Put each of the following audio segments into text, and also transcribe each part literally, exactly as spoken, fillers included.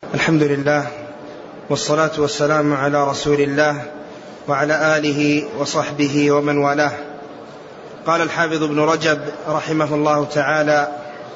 الحمد لله والصلاة والسلام على رسول الله وعلى آله وصحبه ومن والاه. قال الحافظ ابن رجب رحمه الله تعالى: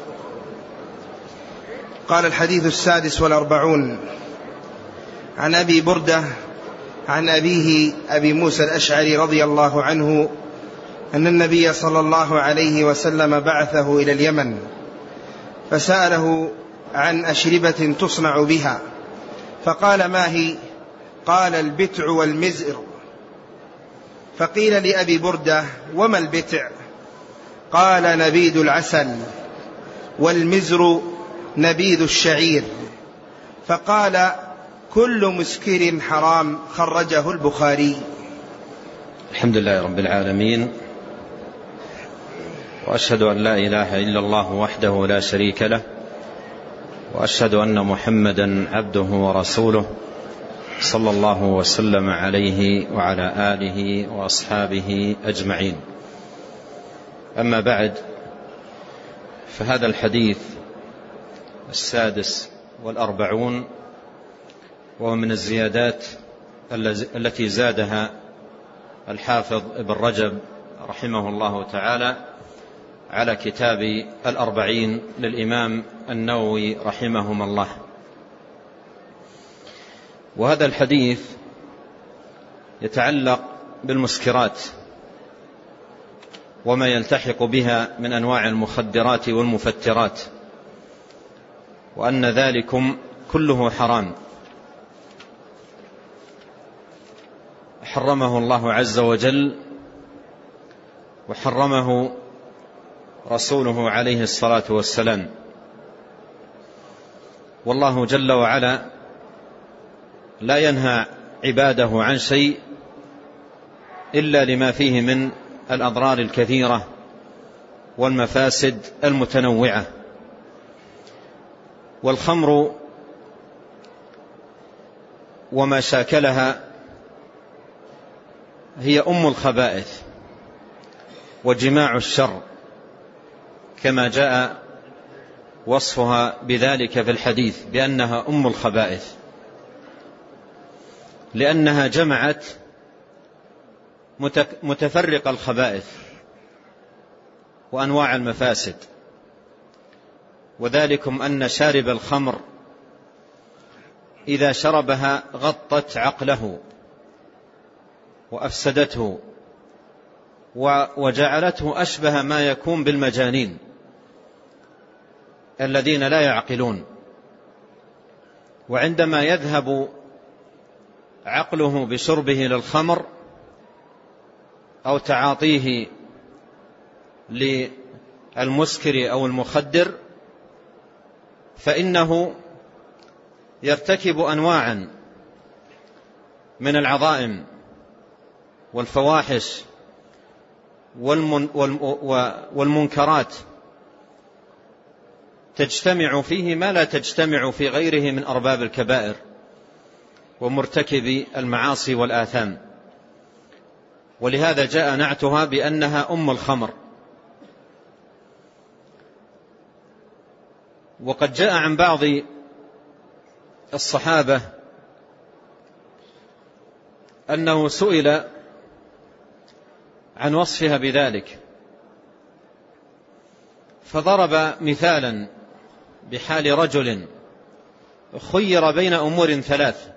قال الحديث السادس والأربعون عن أبي بردة عن أبيه أبي موسى الأشعري رضي الله عنه أن النبي صلى الله عليه وسلم بعثه إلى اليمن فسأله عن أشربة تصنع بها، فقال: ما هي؟ قال: البتع والمزر. فقيل لأبي بردة: وما البتع؟ قال: نبيذ العسل، والمزر نبيذ الشعير. فقال: كل مسكر حرام. خرجه البخاري. الحمد لله رب العالمين، وأشهد أن لا إله إلا الله وحده لا شريك له، وأشهد أن محمدا عبده ورسوله صلى الله وسلم عليه وعلى آله وأصحابه أجمعين. أما بعد، فهذا الحديث السادس والأربعون وهو من الزيادات التي زادها الحافظ ابن رجب رحمه الله تعالى على كتاب الأربعين للإمام النووي رحمهما الله. وهذا الحديث يتعلق بالمسكرات وما يلتحق بها من أنواع المخدرات والمفترات، وأن ذلكم كله حرام حرمه الله عز وجل، وحرمه رسوله عليه الصلاة والسلام. والله جل وعلا لا ينهى عباده عن شيء إلا لما فيه من الأضرار الكثيرة والمفاسد المتنوعة. والخمر وما شاكلها هي أم الخبائث وجماع الشر، كما جاء وصفها بذلك في الحديث بأنها أم الخبائث، لأنها جمعت متفرق الخبائث وأنواع المفاسد. وذلكم أن شارب الخمر إذا شربها غطت عقله وأفسدته وجعلته أشبه ما يكون بالمجانين الذين لا يعقلون. وعندما يذهب عقله بشربه للخمر أو تعاطيه للمسكر أو المخدر، فإنه يرتكب أنواعا من العظائم والفواحش والمنكرات تجتمع فيه ما لا تجتمع في غيره من أرباب الكبائر ومرتكب المعاصي والآثام. ولهذا جاء نعتها بأنها أم الخمر. وقد جاء عن بعض الصحابة أنه سئل عن وصفها بذلك، فضرب مثالا بحال رجل خير بين أمور ثلاث: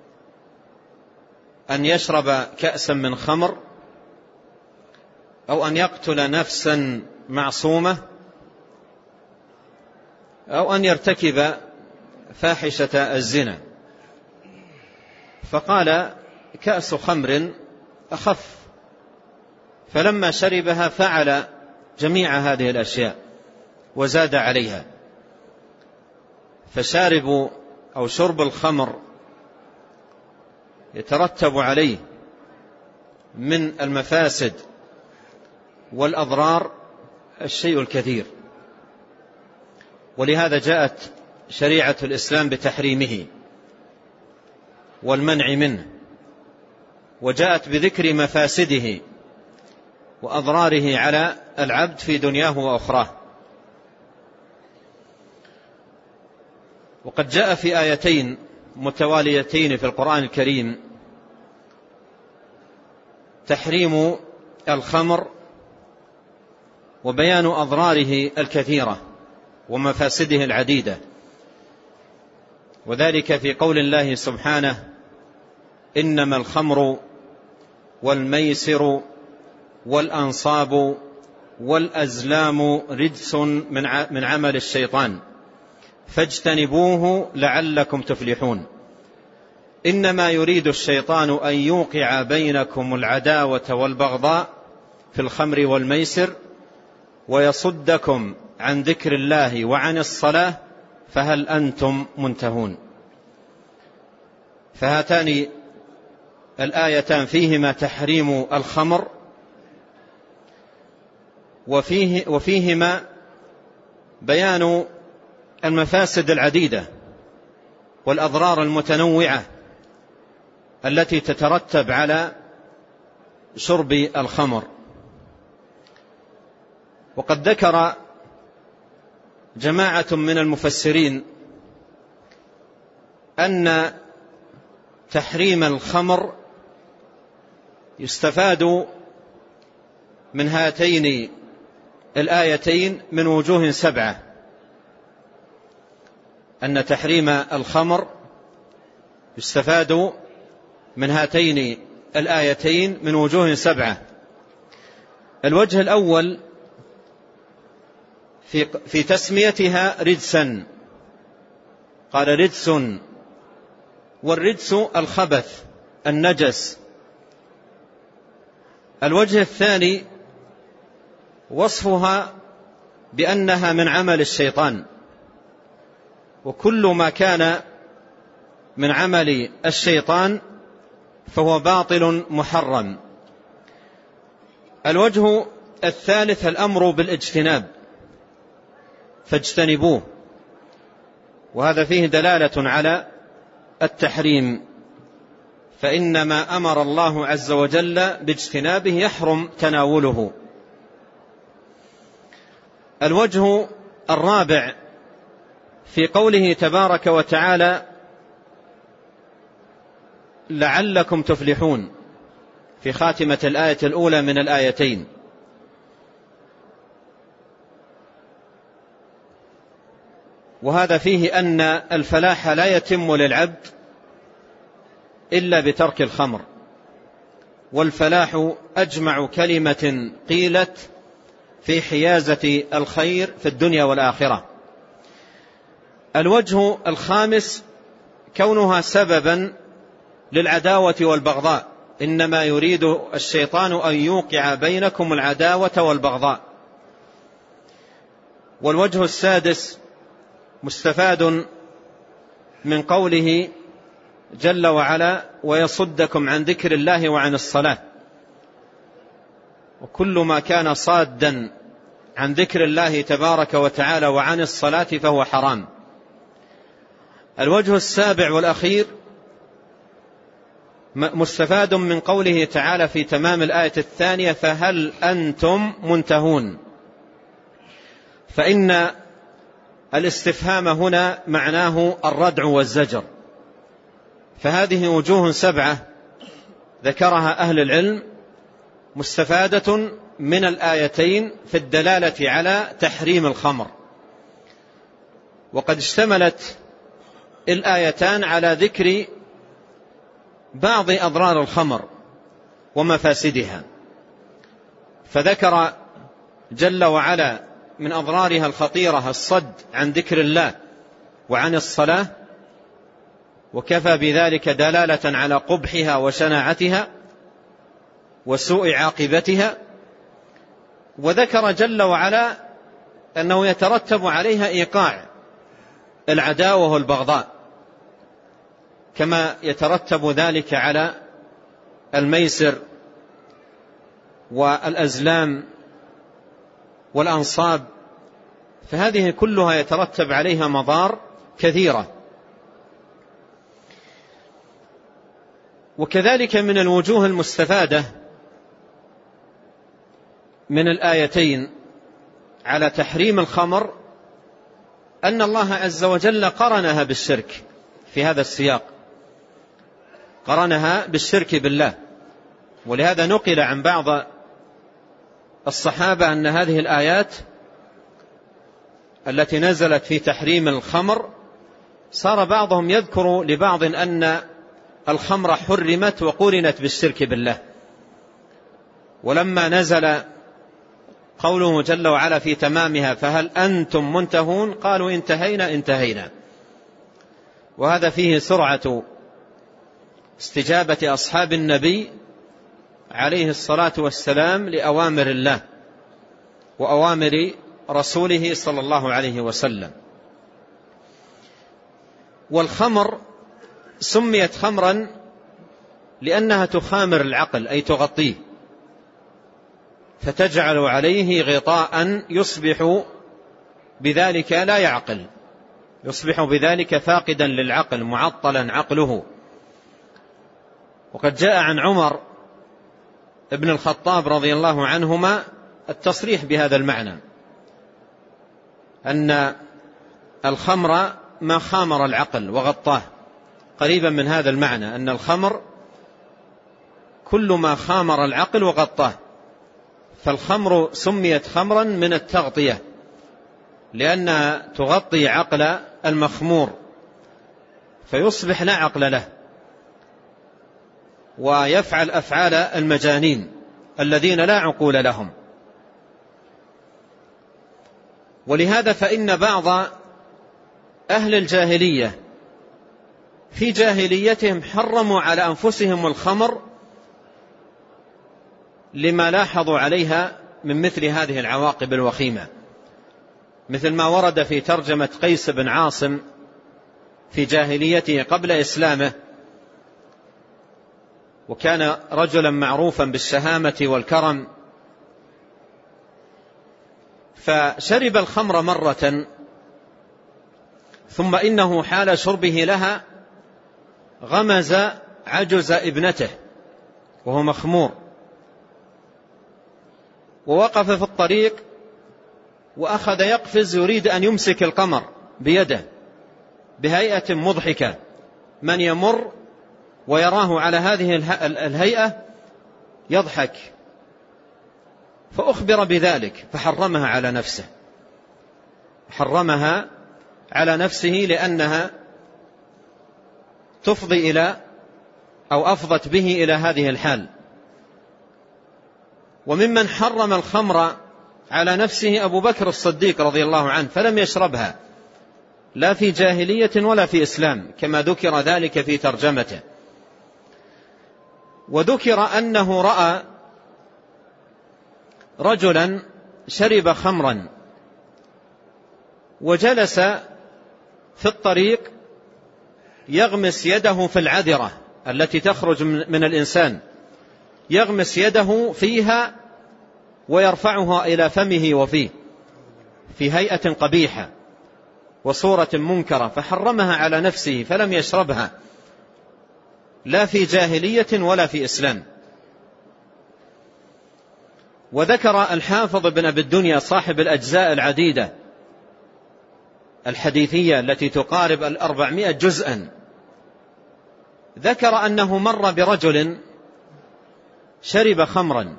أن يشرب كأسا من خمر، أو أن يقتل نفسا معصومة، أو أن يرتكب فاحشة الزنا. فقال: كأس خمر أخف. فلما شربها فعل جميع هذه الأشياء وزاد عليها. فشارب أو شرب الخمر يترتب عليه من المفاسد والأضرار الشيء الكثير، ولهذا جاءت شريعة الإسلام بتحريمه والمنع منه، وجاءت بذكر مفاسده وأضراره على العبد في دنياه وأخراه. وقد جاء في آيتين متواليتين في القرآن الكريم تحريم الخمر وبيان أضراره الكثيرة ومفاسده العديدة، وذلك في قول الله سبحانه: إنما الخمر والميسر والأنصاب والأزلام رجس من عمل الشيطان فاجتنبوه لعلكم تفلحون. إنما يريد الشيطان أن يوقع بينكم العداوة والبغضاء في الخمر والميسر ويصدكم عن ذكر الله وعن الصلاة فهل أنتم منتهون. فهاتان الآيتان فيهما تحريم الخمر وفيه وفيهما بيان المفاسد العديدة والأضرار المتنوعة التي تترتب على شرب الخمر. وقد ذكر جماعة من المفسرين أن تحريم الخمر يستفاد من هاتين الآيتين من وجوه سبعة، أن تحريم الخمر يستفاد من هاتين الآيتين من وجوه سبعة. الوجه الأول في, في تسميتها رجسا، قال رجس، والرجس الخبث النجس. الوجه الثاني وصفها بأنها من عمل الشيطان، وكل ما كان من عمل الشيطان فهو باطل محرم. الوجه الثالث الأمر بالاجتناب فاجتنبوه، وهذا فيه دلالة على التحريم، فإنما أمر الله عز وجل باجتنابه يحرم تناوله. الوجه الرابع في قوله تبارك وتعالى: لعلكم تفلحون، في خاتمة الآية الأولى من الآيتين. وهذا فيه أن الفلاح لا يتم للعبد إلا بترك الخمر، والفلاح أجمع كلمة قيلت في حيازة الخير في الدنيا والآخرة. الوجه الخامس كونها سببا للعداوة والبغضاء، إنما يريد الشيطان أن يوقع بينكم العداوة والبغضاء. والوجه السادس مستفاد من قوله جل وعلا: ويصدكم عن ذكر الله وعن الصلاة، وكل ما كان صادا عن ذكر الله تبارك وتعالى وعن الصلاة فهو حرام. الوجه السابع والأخير مستفاد من قوله تعالى في تمام الآية الثانية: فهل أنتم منتهون. فإن الاستفهام هنا معناه الردع والزجر، فهذه وجوه سبعة ذكرها أهل العلم مستفادة من الآيتين في الدلالة على تحريم الخمر. وقد اشتملت الآيتان على ذكر بعض أضرار الخمر ومفاسدها، فذكر جل وعلا من أضرارها الخطيرة الصد عن ذكر الله وعن الصلاة، وكفى بذلك دلالة على قبحها وشناعتها وسوء عاقبتها. وذكر جل وعلا أنه يترتب عليها إيقاع العداوة والبغضاء، كما يترتب ذلك على الميسر والأزلام والأنصاب، فهذه كلها يترتب عليها مضار كثيرة. وكذلك من الوجوه المستفادة من الآيتين على تحريم الخمر أن الله عز وجل قرنها بالشرك في هذا السياق، قرنها بالشرك بالله. ولهذا نقل عن بعض الصحابة أن هذه الآيات التي نزلت في تحريم الخمر صار بعضهم يذكر لبعض أن الخمر حرمت وقرنت بالشرك بالله، ولما نزل قوله جل وعلا في تمامها فهل أنتم منتهون قالوا انتهينا انتهينا. وهذا فيه سرعة استجابة أصحاب النبي عليه الصلاة والسلام لأوامر الله وأوامر رسوله صلى الله عليه وسلم. والخمر سميت خمرا لأنها تخامر العقل، أي تغطيه، فتجعل عليه غطاء يصبح بذلك لا يعقل، يصبح بذلك فاقدا للعقل، معطلا عقله. وقد جاء عن عمر ابن الخطاب رضي الله عنهما التصريح بهذا المعنى، أن الخمر ما خامر العقل وغطاه، قريبا من هذا المعنى، أن الخمر كل ما خامر العقل وغطاه. فالخمر سميت خمرا من التغطية لأنها تغطي عقل المخمور فيصبح لا عقل له، ويفعل أفعال المجانين الذين لا عقول لهم. ولهذا فإن بعض أهل الجاهلية في جاهليتهم حرموا على أنفسهم الخمر لما لاحظوا عليها من مثل هذه العواقب الوخيمة، مثل ما ورد في ترجمة قيس بن عاصم في جاهليته قبل إسلامه، وكان رجلا معروفا بالشهامة والكرم، فشرب الخمر مرة ثم إنه حال شربه لها غمز عجز ابنته وهو مخمور، ووقف في الطريق وأخذ يقفز يريد أن يمسك القمر بيده بهيئة مضحكة، من يمر ويراه على هذه الهيئة يضحك، فأخبر بذلك فحرمها على نفسه، حرمها على نفسه لأنها تفضي إلى أو أفضت به إلى هذه الحال. وممن حرم الخمر على نفسه أبو بكر الصديق رضي الله عنه، فلم يشربها لا في جاهلية ولا في إسلام كما ذكر ذلك في ترجمته. وذكر أنه رأى رجلا شرب خمرا وجلس في الطريق يغمس يده في العذرة التي تخرج من الإنسان، يغمس يده فيها ويرفعها إلى فمه وفيه في هيئة قبيحة وصورة منكرة، فحرمها على نفسه فلم يشربها لا في جاهلية ولا في إسلام. وذكر الحافظ بن أبي الدنيا صاحب الأجزاء العديدة الحديثية التي تقارب الأربعمائة جزءا، ذكر أنه مر برجل شرب خمرا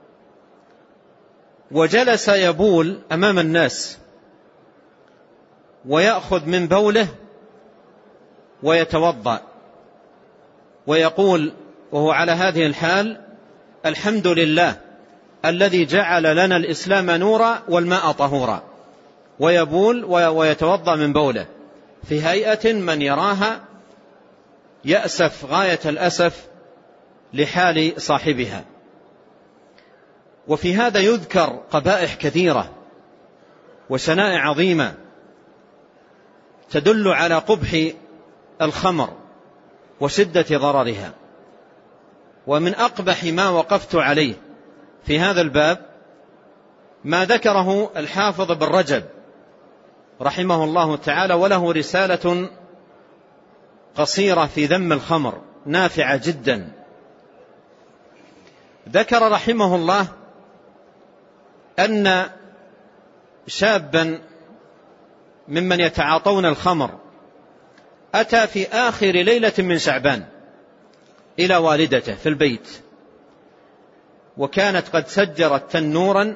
وجلس يبول أمام الناس ويأخذ من بوله ويتوضأ ويقول وهو على هذه الحال: الحمد لله الذي جعل لنا الإسلام نورا والماء طهورا، ويبول ويتوضأ من بوله في هيئة من يراها يأسف غاية الأسف لحال صاحبها. وفي هذا يذكر قبائح كثيرة وشنائع عظيمة تدل على قبح الخمر وشدة ضررها. ومن أقبح ما وقفت عليه في هذا الباب ما ذكره الحافظ بن رجب رحمه الله تعالى، وله رسالة قصيرة في ذم الخمر نافعة جدا. ذكر رحمه الله أن شابا ممن يتعاطون الخمر أتى في آخر ليلة من شعبان إلى والدته في البيت، وكانت قد سجرت تنورا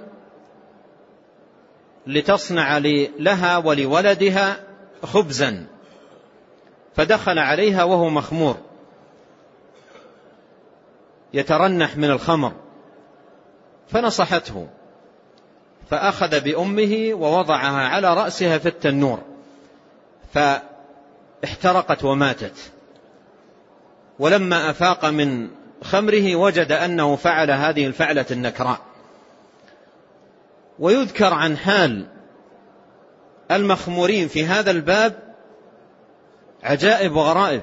لتصنع لها ولولدها خبزا، فدخل عليها وهو مخمور يترنح من الخمر، فنصحته، فأخذ بأمه ووضعها على رأسها في التنور فاحترقت وماتت. ولما أفاق من خمره وجد أنه فعل هذه الفعلة النكراء. ويذكر عن حال المخمورين في هذا الباب عجائب وغرائب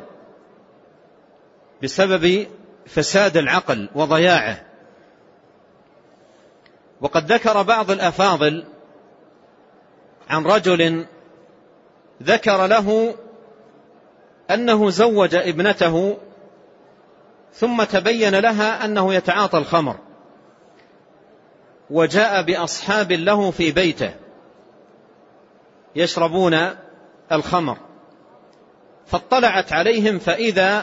بسبب فساد العقل وضياعه. وقد ذكر بعض الأفاضل عن رجل ذكر له أنه زوج ابنته ثم تبين لها أنه يتعاطى الخمر، وجاء بأصحاب له في بيته يشربون الخمر، فاطلعت عليهم فإذا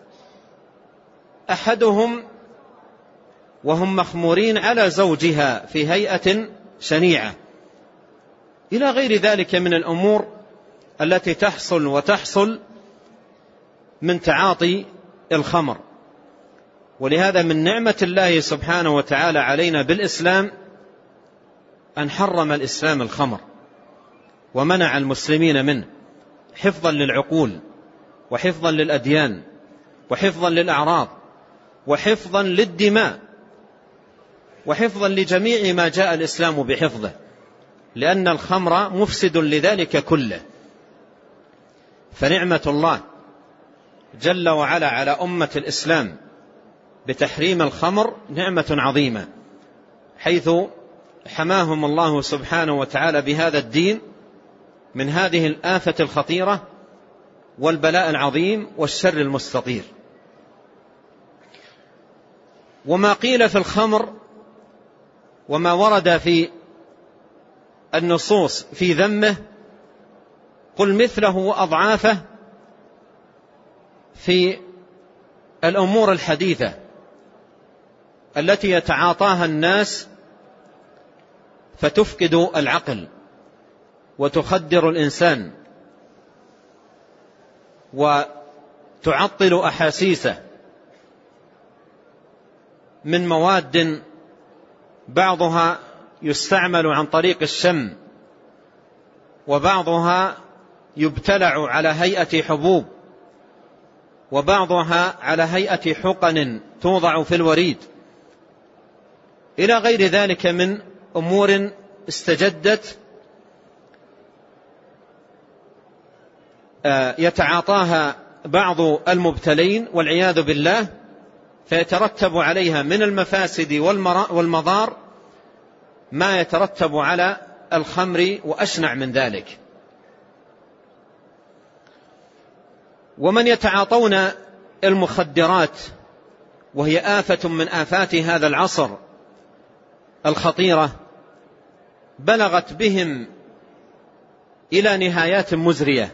أحدهم وهم مخمورين على زوجها في هيئة شنيعة، إلى غير ذلك من الأمور التي تحصل وتحصل من تعاطي الخمر. ولهذا من نعمة الله سبحانه وتعالى علينا بالإسلام أن حرم الإسلام الخمر ومنع المسلمين منه، حفظا للعقول وحفظا للأديان وحفظا للأعراض وحفظا للدماء وحفظا لجميع ما جاء الإسلام بحفظه، لأن الخمر مفسد لذلك كله. فنعمة الله جل وعلا على أمة الإسلام بتحريم الخمر نعمة عظيمة، حيث حماهم الله سبحانه وتعالى بهذا الدين من هذه الآفة الخطيرة والبلاء العظيم والشر المستطير. وما قيل في الخمر وما ورد في النصوص في ذمه قل مثله وأضعافه في الأمور الحديثة التي يتعاطاها الناس فتفقد العقل وتخدر الإنسان وتعطل أحاسيسه، من مواد بعضها يستعمل عن طريق الشم، وبعضها يبتلع على هيئة حبوب، وبعضها على هيئة حقن توضع في الوريد، إلى غير ذلك من أمور استجدت يتعاطاها بعض المبتلين والعياذ بالله، فيترتب عليها من المفاسد والمضار ما يترتب على الخمر وأشنع من ذلك. ومن يتعاطون المخدرات وهي آفة من آفات هذا العصر الخطيرة بلغت بهم إلى نهايات مزرية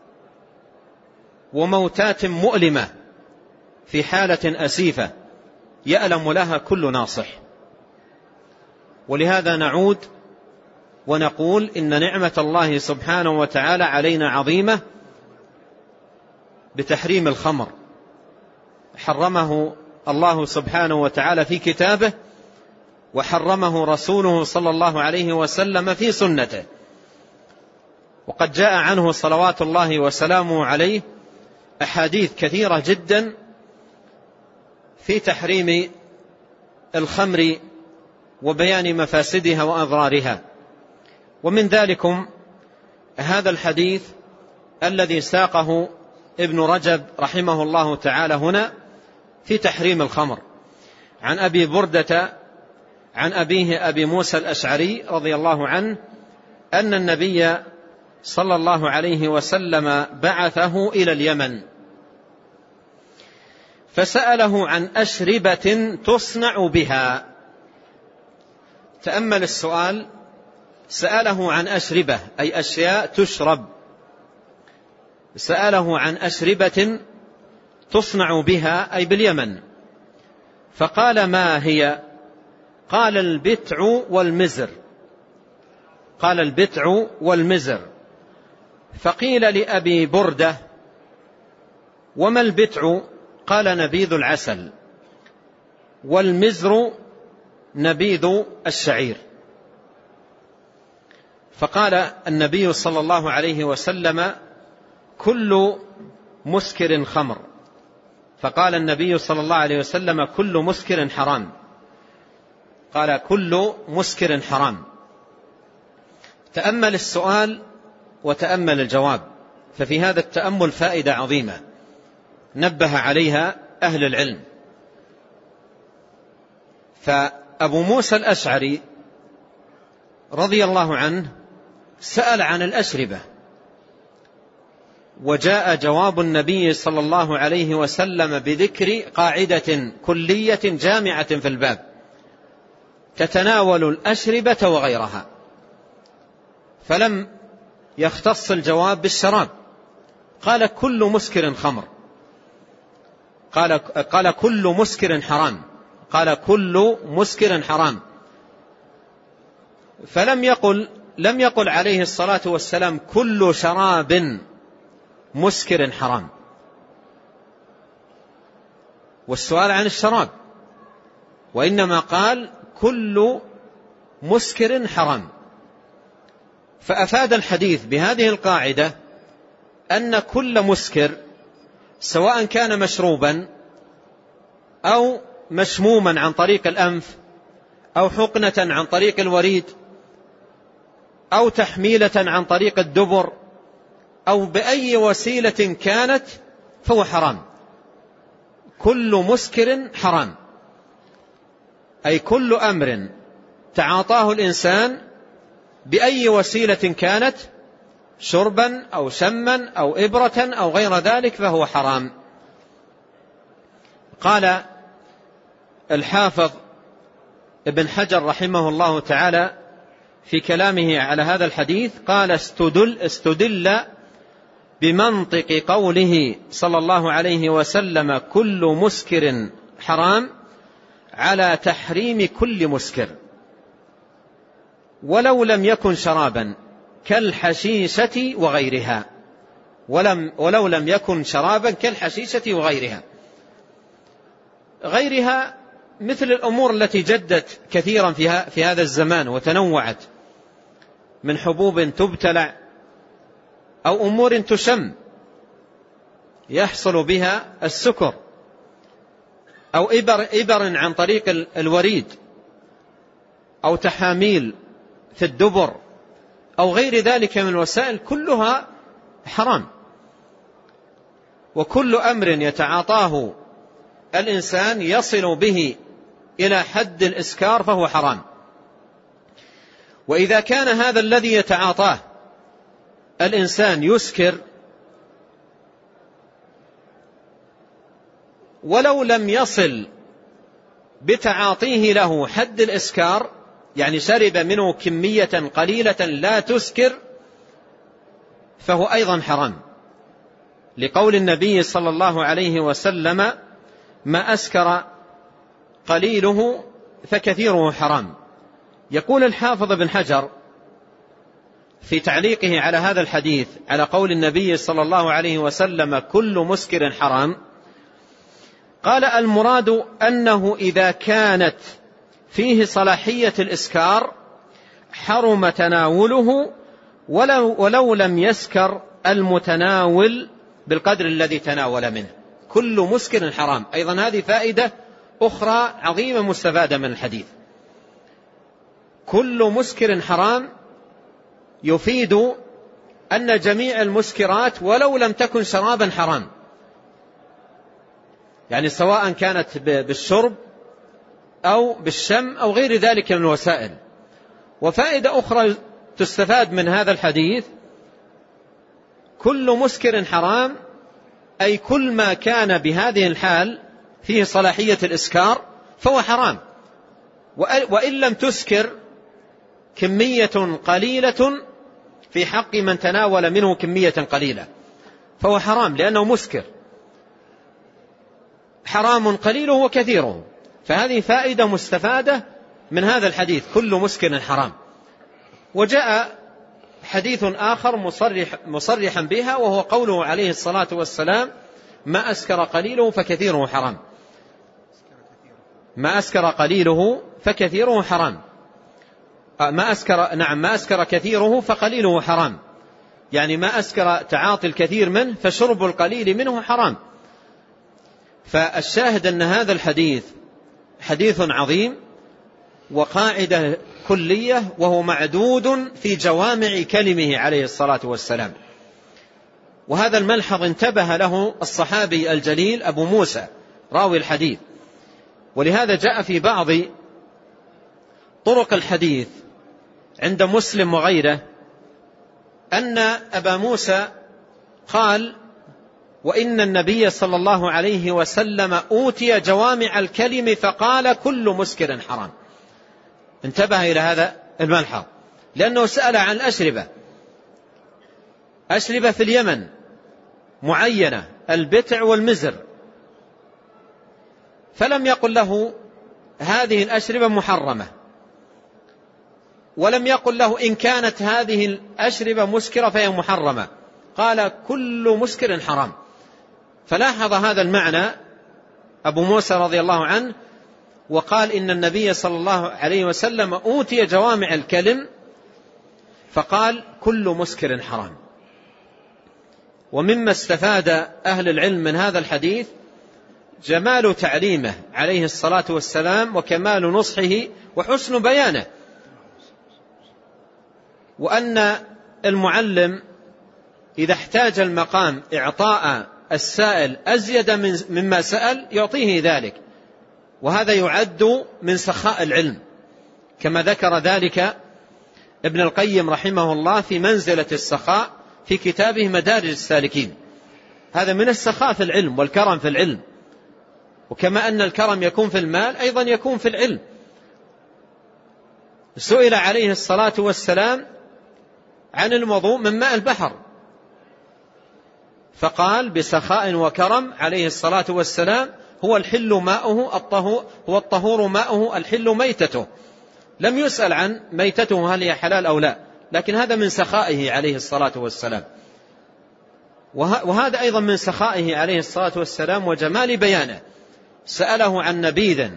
وموتات مؤلمة في حالة أسيفة يألم لها كل ناصح. ولهذا نعود ونقول إن نعمة الله سبحانه وتعالى علينا عظيمة بتحريم الخمر، حرمه الله سبحانه وتعالى في كتابه، وحرمه رسوله صلى الله عليه وسلم في سنته. وقد جاء عنه صلوات الله وسلامه عليه أحاديث كثيرة جدا في تحريم الخمر وبيان مفاسدها وأضرارها. ومن ذلكم هذا الحديث الذي ساقه ابن رجب رحمه الله تعالى هنا في تحريم الخمر، عن أبي بردة عن أبيه أبي موسى الأشعري رضي الله عنه أن النبي صلى الله عليه وسلم بعثه إلى اليمن فسأله عن أشربة تصنع بها. تأمل السؤال سأله عن أشربة أي أشياء تشرب، سأله عن أشربة تصنع بها أي باليمن، فقال ما هي؟ قال البتع والمزر، قال البتع والمزر. فقيل لأبي بردة وما البتع؟ قال نبيذ العسل، والمزر نبيذ الشعير. فقال النبي صلى الله عليه وسلم كل مسكر خمر، فقال النبي صلى الله عليه وسلم كل مسكر حرام، قال كل مسكر حرام. تأمل السؤال وتأمل الجواب، ففي هذا التأمل فائدة عظيمة نبه عليها أهل العلم. فأبو موسى الأشعري رضي الله عنه سأل عن الأشربة، وجاء جواب النبي صلى الله عليه وسلم بذكر قاعدة كلية جامعة في الباب تتناول الأشربة وغيرها، فلم يختص الجواب بالشراب، قال كل مسكر خمر، قال, قال كل مسكر حرام، قال كل مسكر حرام. فلم يقل لم يقل عليه الصلاة والسلام كل شراب مسكر حرام، والسؤال عن الشراب، وإنما قال كل مسكر حرام. فأفاد الحديث بهذه القاعدة أن كل مسكر سواء كان مشروبا أو مشموما عن طريق الأنف أو حقنة عن طريق الوريد أو تحميلة عن طريق الدبر أو بأي وسيلة كانت فهو حرام. كل مسكر حرام، أي كل أمر تعاطاه الإنسان بأي وسيلة كانت، شربا أو شما أو إبرة أو غير ذلك، فهو حرام. قال الحافظ ابن حجر رحمه الله تعالى في كلامه على هذا الحديث، قال استدل, استدل بمنطق قوله صلى الله عليه وسلم كل مسكر حرام على تحريم كل مسكر، ولو لم يكن شرابا كالحشيشة وغيرها، ولم ولو لم يكن شرابا كالحشيشة وغيرها. غيرها مثل الأمور التي جدت كثيرا في هذا الزمان وتنوعت من حبوب تبتلع أو أمور تشم يحصل بها السكر، أو إبر, إبر عن طريق الوريد، أو تحاميل في الدبر، أو غير ذلك من الوسائل، كلها حرام. وكل أمر يتعاطاه الإنسان يصل به إلى حد الإسكار فهو حرام. وإذا كان هذا الذي يتعاطاه الإنسان يسكر ولو لم يصل بتعاطيه له حد الإسكار، يعني شرب منه كمية قليلة لا تسكر، فهو أيضا حرام، لقول النبي صلى الله عليه وسلم ما أسكر قليله فكثيره حرام. يقول الحافظ بن حجر في تعليقه على هذا الحديث على قول النبي صلى الله عليه وسلم كل مسكر حرام، قال المراد أنه إذا كانت فيه صلاحية الإسكار حرم تناوله ولو, ولو لم يسكر المتناول بالقدر الذي تناول منه. كل مسكر حرام، أيضا هذه فائدة أخرى عظيمة مستفادة من الحديث. كل مسكر حرام يفيد أن جميع المسكرات ولو لم تكن شرابا حرام، يعني سواء كانت بالشرب أو بالشم أو غير ذلك من الوسائل. وفائدة أخرى تستفاد من هذا الحديث، كل مسكر حرام أي كل ما كان بهذه الحال فيه صلاحية الإسكار فهو حرام، وإن لم تسكر كمية قليلة في حق من تناول منه كمية قليلة فهو حرام لأنه مسكر، حرام قليله وكثيره. فهذه فائدة مستفادة من هذا الحديث، كل مسكر حرام. وجاء حديث آخر مصرح مصرحا بها، وهو قوله عليه الصلاة والسلام: ما أسكر قليله فكثيره حرام. ما أسكر قليله فكثيره حرام. ما أسكر نعم ما أسكر كثيره فقليله حرام، يعني ما أسكر تعاطي الكثير منه فشرب القليل منه حرام. فالشاهد أن هذا الحديث حديث عظيم وقاعدة كلية، وهو معدود في جوامع كلمه عليه الصلاة والسلام. وهذا الملحظ انتبه له الصحابي الجليل أبو موسى راوي الحديث، ولهذا جاء في بعض طرق الحديث عند مسلم وغيره أن أبا موسى قال: وإن النبي صلى الله عليه وسلم أوتي جوامع الكلم فقال كل مسكر حرام. انتبه إلى هذا الملحظ، لأنه سأل عن الأشربة أشربة في اليمن معينة، البتع والمزر، فلم يقل له هذه الأشربة محرمة، ولم يقل له إن كانت هذه الأشربة مسكرة فهي محرمة، قال كل مسكر حرام. فلاحظ هذا المعنى أبو موسى رضي الله عنه، وقال إن النبي صلى الله عليه وسلم أوتي جوامع الكلم فقال كل مسكر حرام. ومما استفاد أهل العلم من هذا الحديث جمال تعليمه عليه الصلاة والسلام، وكمال نصحه، وحسن بيانه، وأن المعلم إذا احتاج المقام إعطاء السائل أزيد مما سأل يعطيه ذلك، وهذا يعد من سخاء العلم، كما ذكر ذلك ابن القيم رحمه الله في منزلة السخاء في كتابه مدارج السالكين. هذا من السخاء في العلم والكرم في العلم، وكما أن الكرم يكون في المال أيضا يكون في العلم. سئل عليه الصلاة والسلام عن الوضوء من ماء البحر، فقال بسخاء وكرم عليه الصلاة والسلام: هو الحل ماؤه الطهور هو الطهور ماؤه الحل ميتته. لم يسأل عن ميتته هل هي حلال أو لا، لكن هذا من سخائه عليه الصلاة والسلام. وهذا أيضا من سخائه عليه الصلاة والسلام وجمال بيانه. سأله عن نبيذ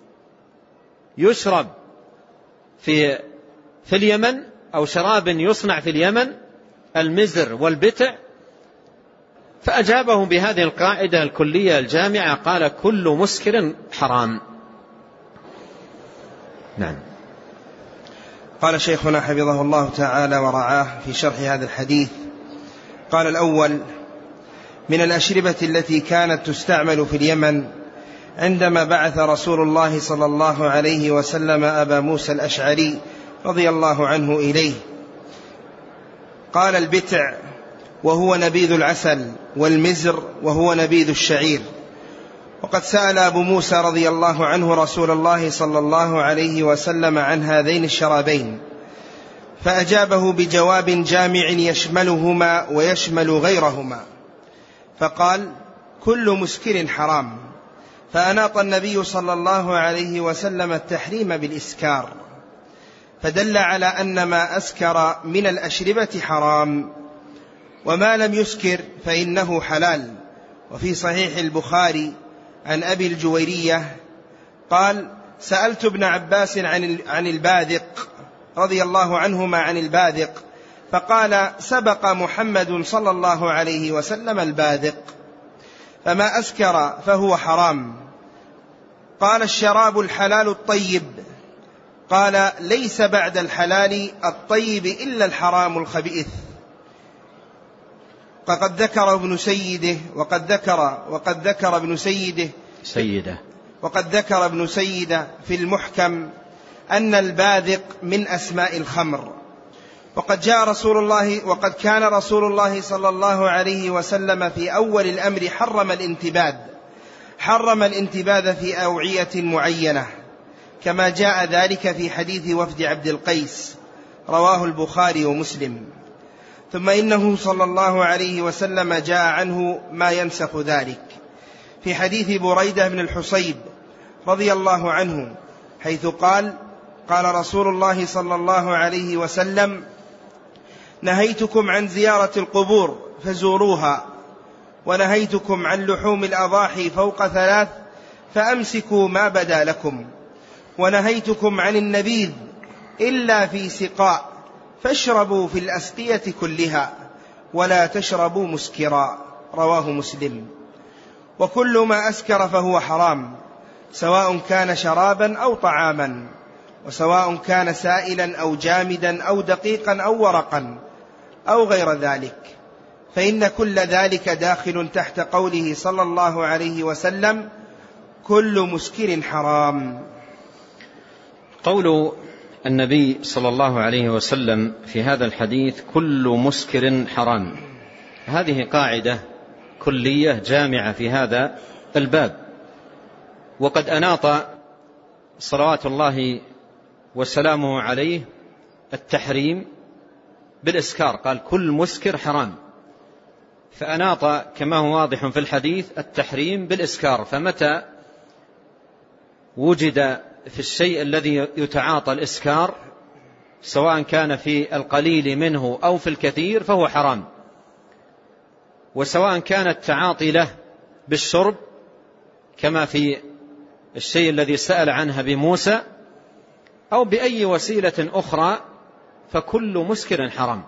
يشرب في في اليمن، أو شراب يصنع في اليمن، المزر والبتع، فأجابه بهذه القاعدة الكلية الجامعة، قال كل مسكر حرام. نعم. قال شيخنا حفظه الله تعالى ورعاه في شرح هذا الحديث: قال الأول: من الأشربة التي كانت تستعمل في اليمن عندما بعث رسول الله صلى الله عليه وسلم أبا موسى الأشعري رضي الله عنه إليه، قال: البتع وهو نبيذ العسل، والمزر وهو نبيذ الشعير. وقد سأل أبو موسى رضي الله عنه رسول الله صلى الله عليه وسلم عن هذين الشرابين، فأجابه بجواب جامع يشملهما ويشمل غيرهما، فقال: كل مسكر حرام. فأناط النبي صلى الله عليه وسلم التحريم بالإسكار، فدل على أن ما أسكر من الأشربة حرام، وما لم يسكر فإنه حلال. وفي صحيح البخاري عن أبي الجويرية قال: سألت ابن عباس عن الباذق رضي الله عنهما عن الباذق، فقال: سبق محمد صلى الله عليه وسلم الباذق، فما أسكر فهو حرام. قال: الشراب الحلال الطيب. قال: ليس بعد الحلال الطيب إلا الحرام الخبيث. وقد ذكر ابن سيده وقد ذكر وقد ذكر ابن سيده سيده وقد ذكر ابن سيده في المحكم أن الباذق من أسماء الخمر. وقد جاء رسول الله وقد كان رسول الله صلى الله عليه وسلم في أول الأمر حرم الانتباد حرم الانتباد في أوعية معينة، كما جاء ذلك في حديث وفد عبد القيس رواه البخاري ومسلم. ثم إنه صلى الله عليه وسلم جاء عنه ما ينسخ ذلك في حديث بريدة بن الحصيب رضي الله عنه، حيث قال: قال رسول الله صلى الله عليه وسلم: نهيتكم عن زيارة القبور فزوروها، ونهيتكم عن لحوم الأضاحي فوق ثلاث فأمسكوا ما بدا لكم، ونهيتكم عن النبيذ إلا في سقاء فاشربوا في الأسقية كلها ولا تشربوا مسكرا. رواه مسلم. وكل ما أسكر فهو حرام، سواء كان شرابا أو طعاما، وسواء كان سائلا أو جامدا أو دقيقا أو ورقا أو غير ذلك، فإن كل ذلك داخل تحت قوله صلى الله عليه وسلم: كل مسكر حرام. قول النبي صلى الله عليه وسلم في هذا الحديث: كل مسكر حرام، هذه قاعدة كلية جامعة في هذا الباب. وقد أناط صلوات الله وسلامه عليه التحريم بالإسكار، قال: كل مسكر حرام، فأناط كما هو واضح في الحديث التحريم بالإسكار. فمتى وجد في الشيء الذي يتعاطى الإسكار، سواء كان في القليل منه أو في الكثير، فهو حرام. وسواء كان التعاطي له بالشرب كما في الشيء الذي سأل عنه بموسى، أو بأي وسيلة أخرى، فكل مسكر حرام.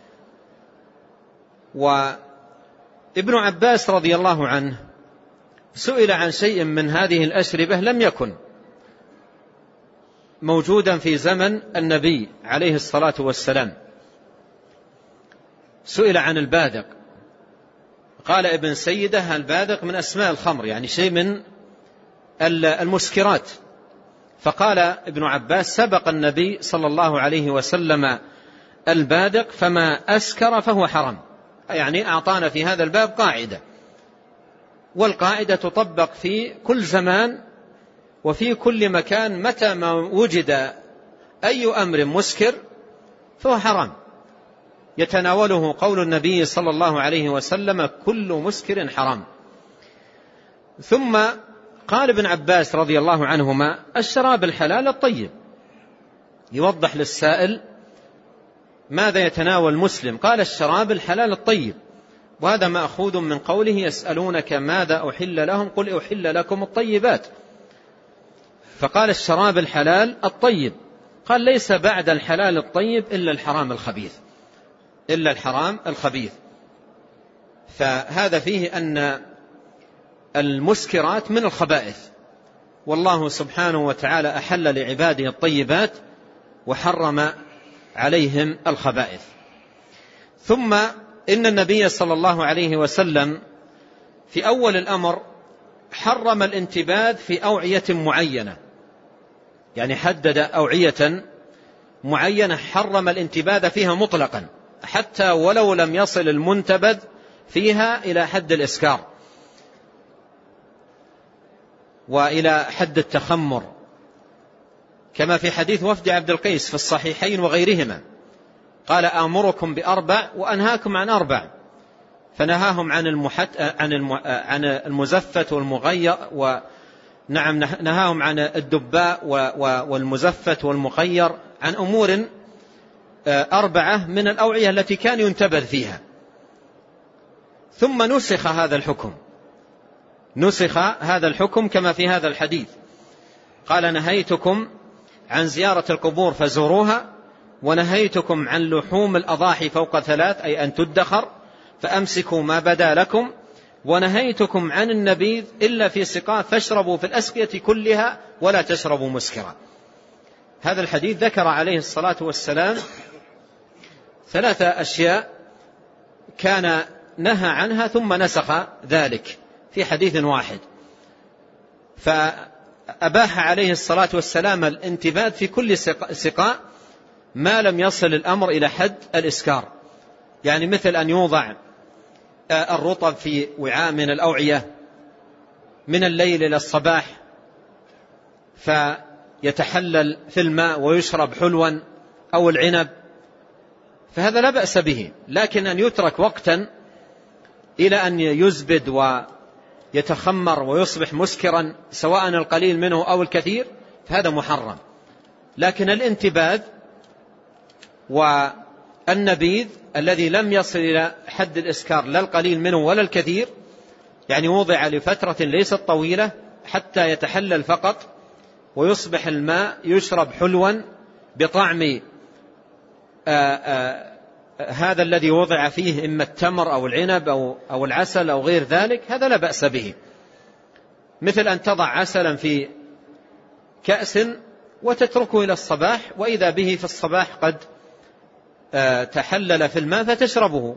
وابن عباس رضي الله عنه سئل عن شيء من هذه الأشربة لم يكن موجودا في زمن النبي عليه الصلاة والسلام. سئل عن البادق، قال ابن سيدة: البادق من أسماء الخمر، يعني شيء من المسكرات. فقال ابن عباس: سبق النبي صلى الله عليه وسلم البادق فما أسكر فهو حرام، يعني أعطانا في هذا الباب قاعدة، والقاعدة تطبق في كل زمان وفي كل مكان. متى ما وجد أي أمر مسكر فهو حرام، يتناوله قول النبي صلى الله عليه وسلم: كل مسكر حرام. ثم قال ابن عباس رضي الله عنهما: الشراب الحلال الطيب، يوضح للسائل ماذا يتناول المسلم، قال: الشراب الحلال الطيب، وهذا مأخوذ من قوله: يسألونك ماذا أحل لهم قل أحل لكم الطيبات. فقال: الشراب الحلال الطيب، قال: ليس بعد الحلال الطيب إلا الحرام الخبيث، إلا الحرام الخبيث. فهذا فيه أن المسكرات من الخبائث، والله سبحانه وتعالى أحل لعباده الطيبات وحرم عليهم الخبائث. ثم إن النبي صلى الله عليه وسلم في أول الأمر حرم الانتباذ في أوعية معينة، يعني حدد أوعية معينة حرم الانتباذ فيها مطلقا، حتى ولو لم يصل المنتبذ فيها إلى حد الإسكار وإلى حد التخمر، كما في حديث وفد عبد القيس في الصحيحين وغيرهما، قال: آمركم بأربع وأنهاكم عن أربع، فنهاهم عن المحت... عن الم... عن المزفت والمغير، ونعم نهاهم عن الدباء والمزفت والمغير، عن أمور أربعة من الأوعية التي كان ينتبذ فيها. ثم نسخ هذا الحكم، نسخ هذا الحكم كما في هذا الحديث، قال: نهيتكم عن زيارة القبور فزوروها، ونهيتكم عن لحوم الأضاحي فوق ثلاث، أي أن تدخر، فأمسكوا ما بدا لكم، ونهيتكم عن النبيذ إلا في سقاء فاشربوا في الأسقية كلها ولا تشربوا مسكرا. هذا الحديث ذكر عليه الصلاة والسلام ثلاثة أشياء كان نهى عنها ثم نسخ ذلك في حديث واحد، فأباح عليه الصلاة والسلام الانتباذ في كل سقاء ما لم يصل الأمر إلى حد الإسكار، يعني مثل أن يوضع الرطب في وعاء من الأوعية من الليل إلى الصباح فيتحلل في الماء ويشرب حلوا، أو العنب فهذا لا بأس به، لكن أن يترك وقتا إلى أن يزبد ويتخمر ويصبح مسكرا سواء القليل منه أو الكثير فهذا محرم. لكن الانتباذ والنبيذ الذي لم يصل إلى حد الإسكار لا القليل منه ولا الكثير، يعني وضع لفترة ليست طويلة حتى يتحلل فقط ويصبح الماء يشرب حلوا بطعم آآ آآ هذا الذي وضع فيه إما التمر أو العنب أو, أو العسل أو غير ذلك، هذا لا بأس به. مثل أن تضع عسلا في كأس وتتركه إلى الصباح، وإذا به في الصباح قد تحلل في الماء فتشربه.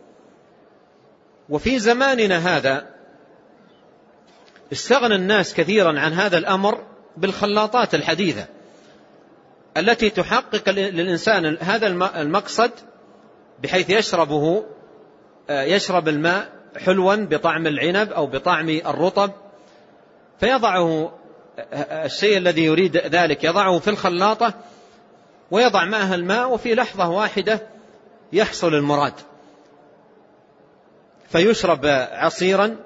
وفي زماننا هذا استغنى الناس كثيرا عن هذا الأمر بالخلاطات الحديثة التي تحقق للإنسان هذا المقصد، بحيث يشربه يشرب الماء حلوا بطعم العنب أو بطعم الرطب، فيضعه الشيء الذي يريد ذلك يضعه في الخلاطة ويضع معها الماء، وفي لحظة واحدة يحصل المراد فيشرب عصيرا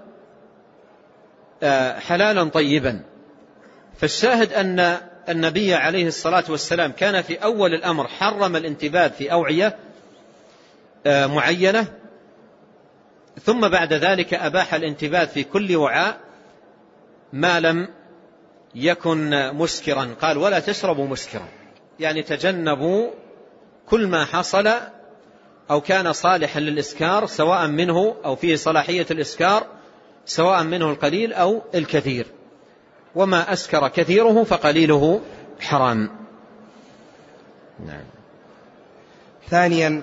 حلالا طيبا. فالشاهد أن النبي عليه الصلاة والسلام كان في أول الأمر حرم الانتباذ في أوعية معينة، ثم بعد ذلك أباح الانتباذ في كل وعاء ما لم يكن مسكرا. قال ولا تشربوا مسكرا، يعني تجنبوا كل ما حصل أو كان صالحا للإسكار سواء منه أو فيه صلاحية الإسكار سواء منه القليل أو الكثير، وما أسكر كثيره فقليله حرام. نعم. ثانيا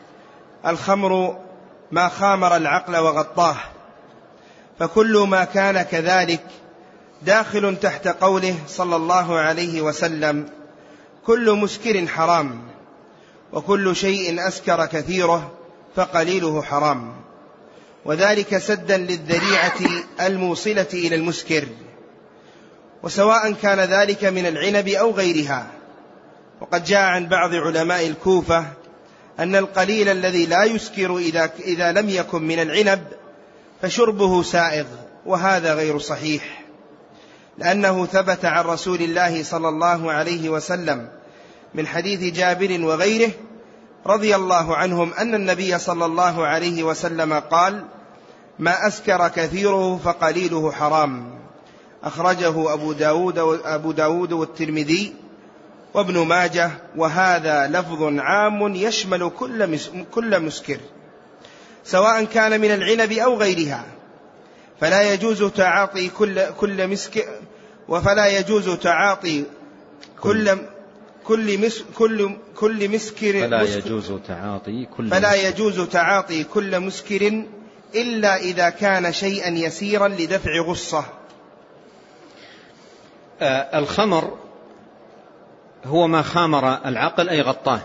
الخمر ما خامر العقل وغطاه، فكل ما كان كذلك داخل تحت قوله صلى الله عليه وسلم كل مسكر حرام، وكل شيء أسكر كثيره فقليله حرام، وذلك سدا للذريعة الموصلة إلى المسكر، وسواء كان ذلك من العنب أو غيرها. وقد جاء عن بعض علماء الكوفة أن القليل الذي لا يسكر إذا, إذا لم يكن من العنب فشربه سائغ، وهذا غير صحيح، لأنه ثبت عن رسول الله صلى الله عليه وسلم من حديث جابر وغيره رضي الله عنهم أن النبي صلى الله عليه وسلم قال ما أسكر كثيره فقليله حرام، أخرجه أبو داود, أبو داود والترمذي وابن ماجه، وهذا لفظ عام يشمل كل مسكر سواء كان من العنب أو غيرها، فلا يجوز تعاطي كل كل مسكر وفلا يجوز تعاطي كل كل مس كل كل مسكر فلا يجوز تعاطي كل فلا يجوز تعاطي كل مسكر إلا إذا كان شيئا يسيرا لدفع غصة. آه الخمر هو ما خامر العقل أي غطاه،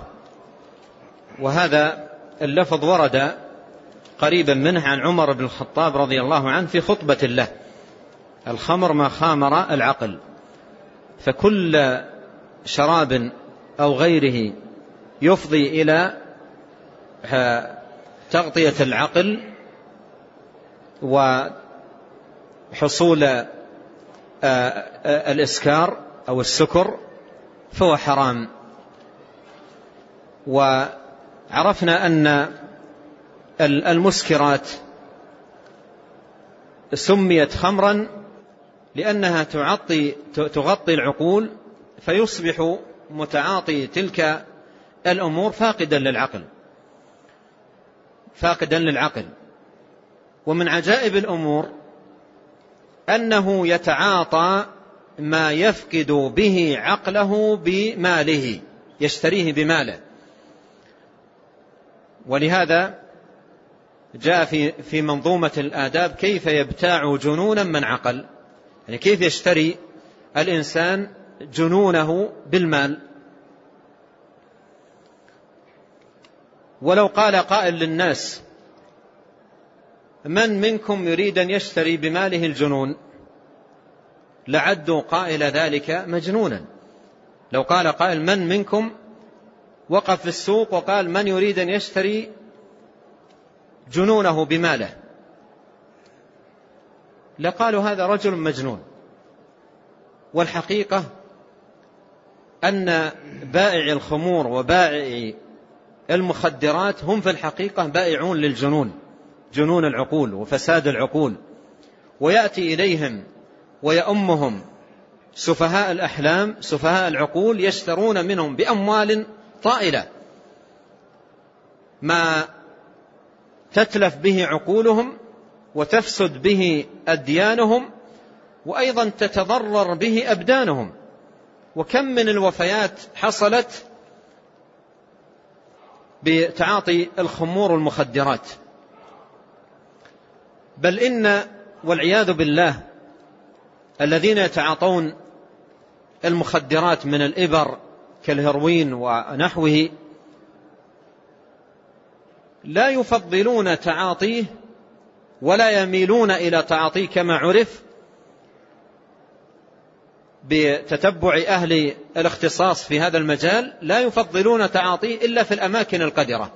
وهذا اللفظ ورد قريبا منه عن عمر بن الخطاب رضي الله عنه في خطبة له، الخمر ما خامر العقل، فكل شراب أو غيره يفضي إلى تغطية العقل وحصول الإسكار أو السكر فهو حرام. وعرفنا أن المسكرات سميت خمرا لأنها تعطي تغطي العقول، فيصبح متعاطي تلك الأمور فاقدا للعقل فاقدا للعقل. ومن عجائب الأمور أنه يتعاطى ما يفقد به عقله بماله، يشتريه بماله. ولهذا جاء في في منظومة الآداب كيف يبتاع جنونا من عقل، يعني كيف يشتري الإنسان جنونه بالمال. ولو قال قائل للناس من منكم يريد أن يشتري بماله الجنون لعدوا قائل ذلك مجنونا. لو قال قائل من منكم وقف في السوق وقال: من يريد أن يشتري جنونه بماله؟ لقالوا: هذا رجل مجنون. والحقيقة أن بائع الخمور وبائع المخدرات هم في الحقيقة بائعون للجنون، جنون العقول وفساد العقول، ويأتي إليهم ويأمهم سفهاء الأحلام سفهاء العقول يشترون منهم بأموال طائلة ما تتلف به عقولهم وتفسد به أديانهم، وأيضا تتضرر به أبدانهم. وكم من الوفيات حصلت بتعاطي الخمور والمخدرات. بل إن والعياذ بالله الذين يتعاطون المخدرات من الإبر كالهيروين ونحوه لا يفضلون تعاطيه ولا يميلون إلى تعاطيه كما عرف بتتبع أهل الاختصاص في هذا المجال، لا يفضلون تعاطيه إلا في الأماكن القذرة،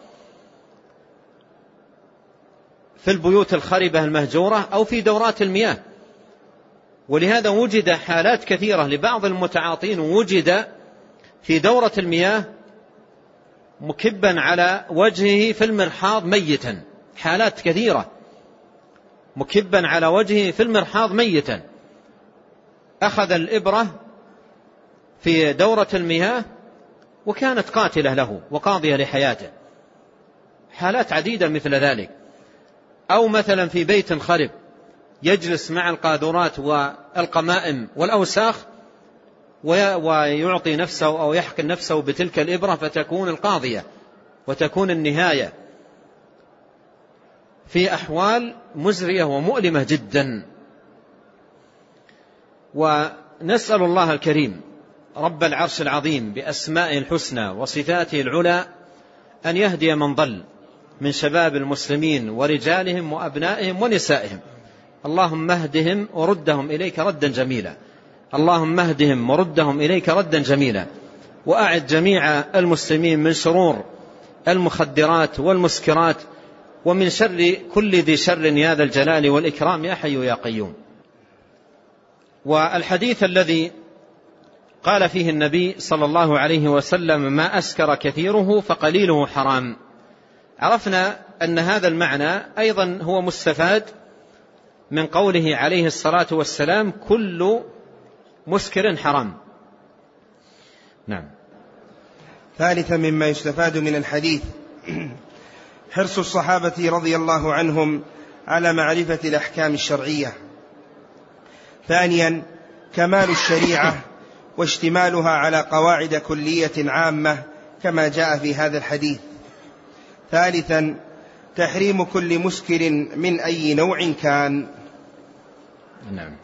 في البيوت الخربة المهجورة أو في دورات المياه. ولهذا وجد حالات كثيرة لبعض المتعاطين وجد في دورة المياه مكبا على وجهه في المرحاض ميتا، حالات كثيرة مكبا على وجهه في المرحاض ميتا، أخذ الإبرة في دورة المياه وكانت قاتلة له وقاضية لحياته. حالات عديدة مثل ذلك. أو مثلا في بيت خرب يجلس مع القاذورات والقمائم والأوساخ ويعطي نفسه أو يحقن نفسه بتلك الإبرة فتكون القاضية وتكون النهاية، في أحوال مزرية ومؤلمة جدا. ونسأل الله الكريم رب العرش العظيم بأسمائه الحسنى وصفاته العلى أن يهدي من ضل من شباب المسلمين ورجالهم وأبنائهم ونسائهم. اللهم اهدهم وردهم إليك ردا جميلا، اللهم اهدهم وردهم إليك ردا جميلا. وأعد جميع المسلمين من شرور المخدرات والمسكرات ومن شر كل ذي شر يا ذا الجلال والإكرام يا حي يا قيوم. والحديث الذي قال فيه النبي صلى الله عليه وسلم: ما أسكر كثيره فقليله حرام، عرفنا أن هذا المعنى أيضا هو مستفاد من قوله عليه الصلاة والسلام: كل مسكر حرام. نعم. ثالثا مما يستفاد من الحديث حرص الصحابة رضي الله عنهم على معرفة الأحكام الشرعية. ثانيا كمال الشريعة واشتمالها على قواعد كلية عامة كما جاء في هذا الحديث. ثالثا تحريم كل مسكر من أي نوع كان. نعم.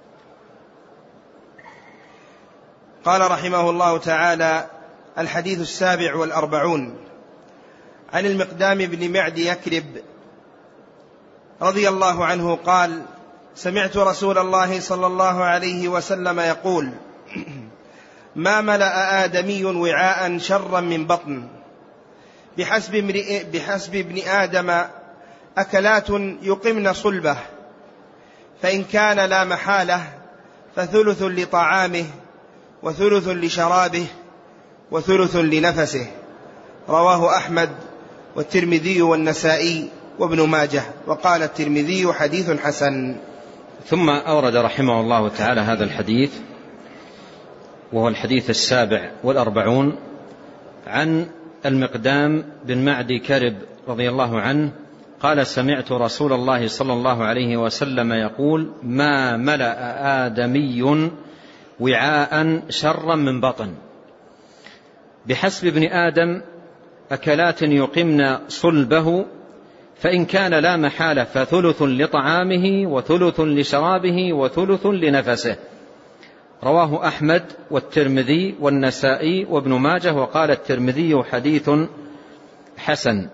قال رحمه الله تعالى: الحديث السابع والأربعون عن المقدام بن معد يكرب رضي الله عنه قال: سمعت رسول الله صلى الله عليه وسلم يقول: ما ملأ آدمي وعاء شرا من بطن، بحسب, بحسب ابن آدم أكلات يقمن صلبه، فإن كان لا محالة فثلث لطعامه وثلث لشرابه وثلث لنفسه. رواه أحمد والترمذي والنسائي وابن ماجه، وقال الترمذي حديث حسن. ثم أورد رحمه الله تعالى هذا الحديث وهو الحديث السابع والأربعون عن المقدام بن معد كرب رضي الله عنه قال: سمعت رسول الله صلى الله عليه وسلم يقول: ما ملأ آدمي وعاء شرا من بطن، بحسب ابن آدم أكلات يقمن صلبه، فإن كان لا محالة فثلث لطعامه وثلث لشرابه وثلث لنفسه. رواه أحمد والترمذي والنسائي وابن ماجه، وقال الترمذي حديث حسن.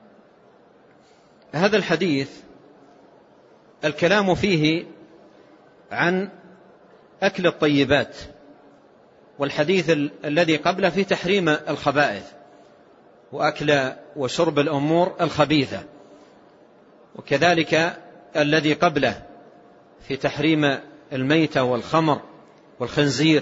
هذا الحديث الكلام فيه عن أكل الطيبات، والحديث الذي قبله في تحريم الخبائث. وأكل وشرب الأمور الخبيثة، وكذلك الذي قبله في تحريم الميتة والخمر والخنزير.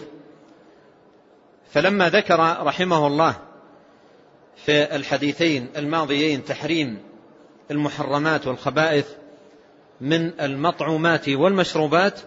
فلما ذكر رحمه الله في الحديثين الماضيين تحريم المحرمات والخبائث من المطعومات والمشروبات،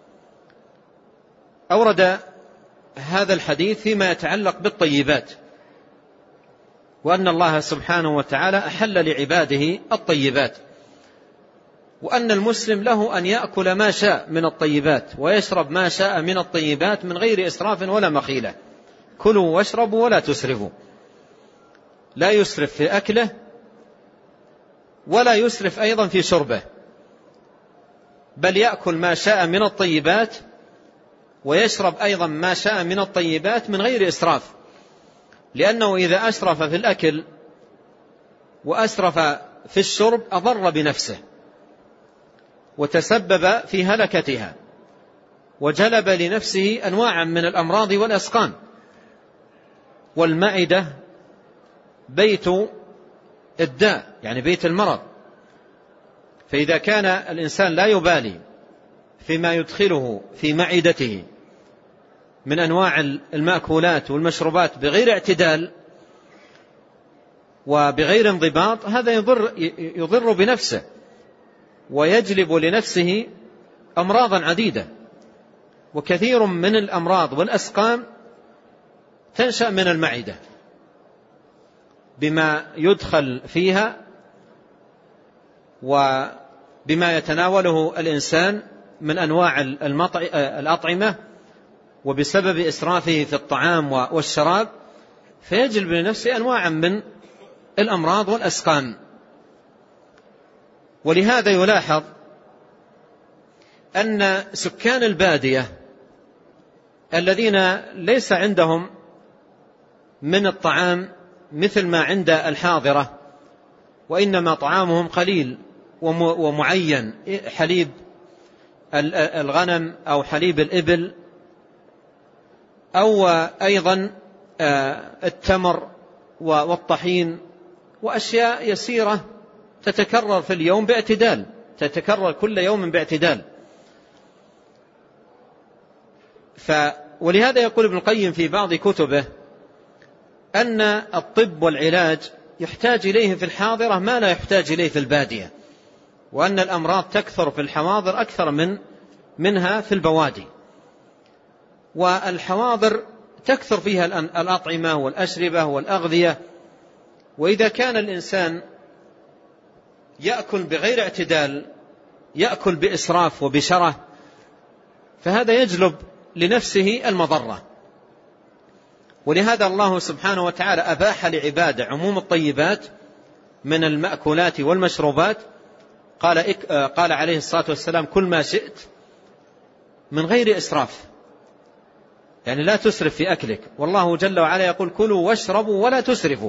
أورد هذا الحديث فيما يتعلق بالطيبات، وأن الله سبحانه وتعالى أحل لعباده الطيبات، وأن المسلم له أن يأكل ما شاء من الطيبات ويشرب ما شاء من الطيبات من غير إسراف ولا مخيلة. كلوا واشربوا ولا تسرفوا، لا يسرف في أكله ولا يسرف أيضا في شربه، بل يأكل ما شاء من الطيبات ويشرب أيضا ما شاء من الطيبات من غير إسراف، لأنه إذا أسرف في الأكل وأسرف في الشرب أضر بنفسه وتسبب في هلكتها وجلب لنفسه أنواعا من الأمراض والأسقام. والمعدة بيت الداء، يعني بيت المرض، فإذا كان الإنسان لا يبالي فيما يدخله في معدته من أنواع المأكولات والمشروبات بغير اعتدال وبغير انضباط، هذا يضر, يضر بنفسه ويجلب لنفسه أمراضا عديدة. وكثير من الأمراض والأسقام تنشأ من المعدة بما يدخل فيها وبما يتناوله الإنسان من أنواع الأطعمة، وبسبب إسرافه في الطعام والشراب فيجلب لنفسه أنواعا من الأمراض والأسقام. ولهذا يلاحظ أن سكان البادية الذين ليس عندهم من الطعام مثل ما عند الحاضرة، وإنما طعامهم قليل ومعين، حليب الغنم أو حليب الإبل، أو أيضا التمر والطحين وأشياء يسيرة تتكرر في اليوم باعتدال، تتكرر كل يوم باعتدال. ف ولهذا يقول ابن القيم في بعض كتبه أن الطب والعلاج يحتاج إليه في الحاضرة ما لا يحتاج إليه في البادية، وأن الأمراض تكثر في الحواضر أكثر من منها في البوادي. والحواضر تكثر فيها الأطعمة والأشربة والأغذية، وإذا كان الإنسان يأكل بغير اعتدال، يأكل بإسراف وبشره، فهذا يجلب لنفسه المضرة. ولهذا الله سبحانه وتعالى أباح لعباده عموم الطيبات من المأكولات والمشروبات. قال, قال عليه الصلاة والسلام: كل ما شئت من غير إسراف، يعني لا تسرف في أكلك. والله جل وعلا يقول: كلوا واشربوا ولا تسرفوا.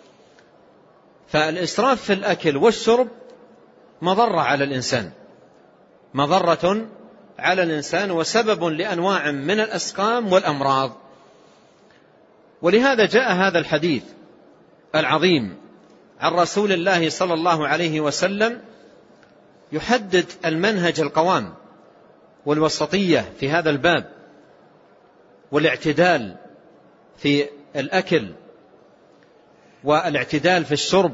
فالإسراف في الأكل والشرب مضرة على الإنسان، مضرة على الإنسان وسبب لأنواع من الأسقام والأمراض. ولهذا جاء هذا الحديث العظيم عن رسول الله صلى الله عليه وسلم يحدد المنهج القوام والوسطية في هذا الباب، والاعتدال في الأكل والاعتدال في الشرب.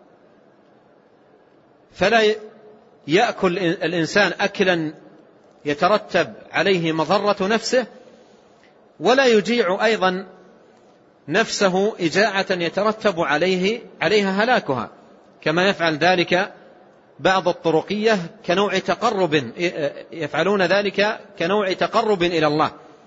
فلا يأكل الإنسان أكلا يترتب عليه مضرة نفسه، ولا يجيع أيضا نفسه إجاعة يترتب عليه عليها هلاكها، كما يفعل ذلك بعض الطرقية كنوع تقرب، يفعلون ذلك كنوع تقرب إلى الله،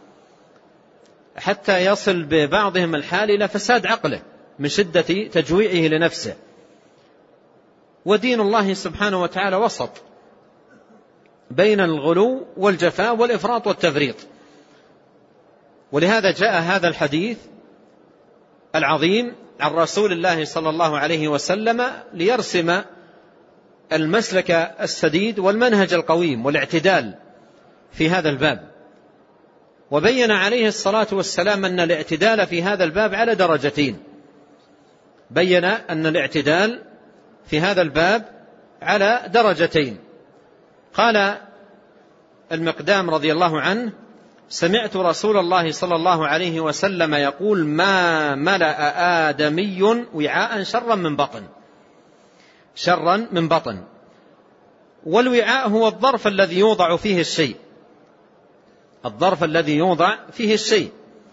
حتى يصل ببعضهم الحال إلى فساد عقله من شدة تجويعه لنفسه. ودين الله سبحانه وتعالى وسط بين الغلو والجفاء والإفراط والتفريط. ولهذا جاء هذا الحديث العظيم عن رسول الله صلى الله عليه وسلم ليرسم المسلك السديد والمنهج القويم والاعتدال في هذا الباب. وبين عليه الصلاة والسلام أن الاعتدال في هذا الباب على درجتين: بين أن الاعتدال في هذا الباب على درجتين. قال المقدام رضي الله عنه: سمعت رسول الله صلى الله عليه وسلم يقول: ما ملأ آدمي وعاء شرا من بطن شرا من بطن. والوعاء هو الظرف الذي يوضع فيه الشيء الظرف الذي يوضع فيه الشيء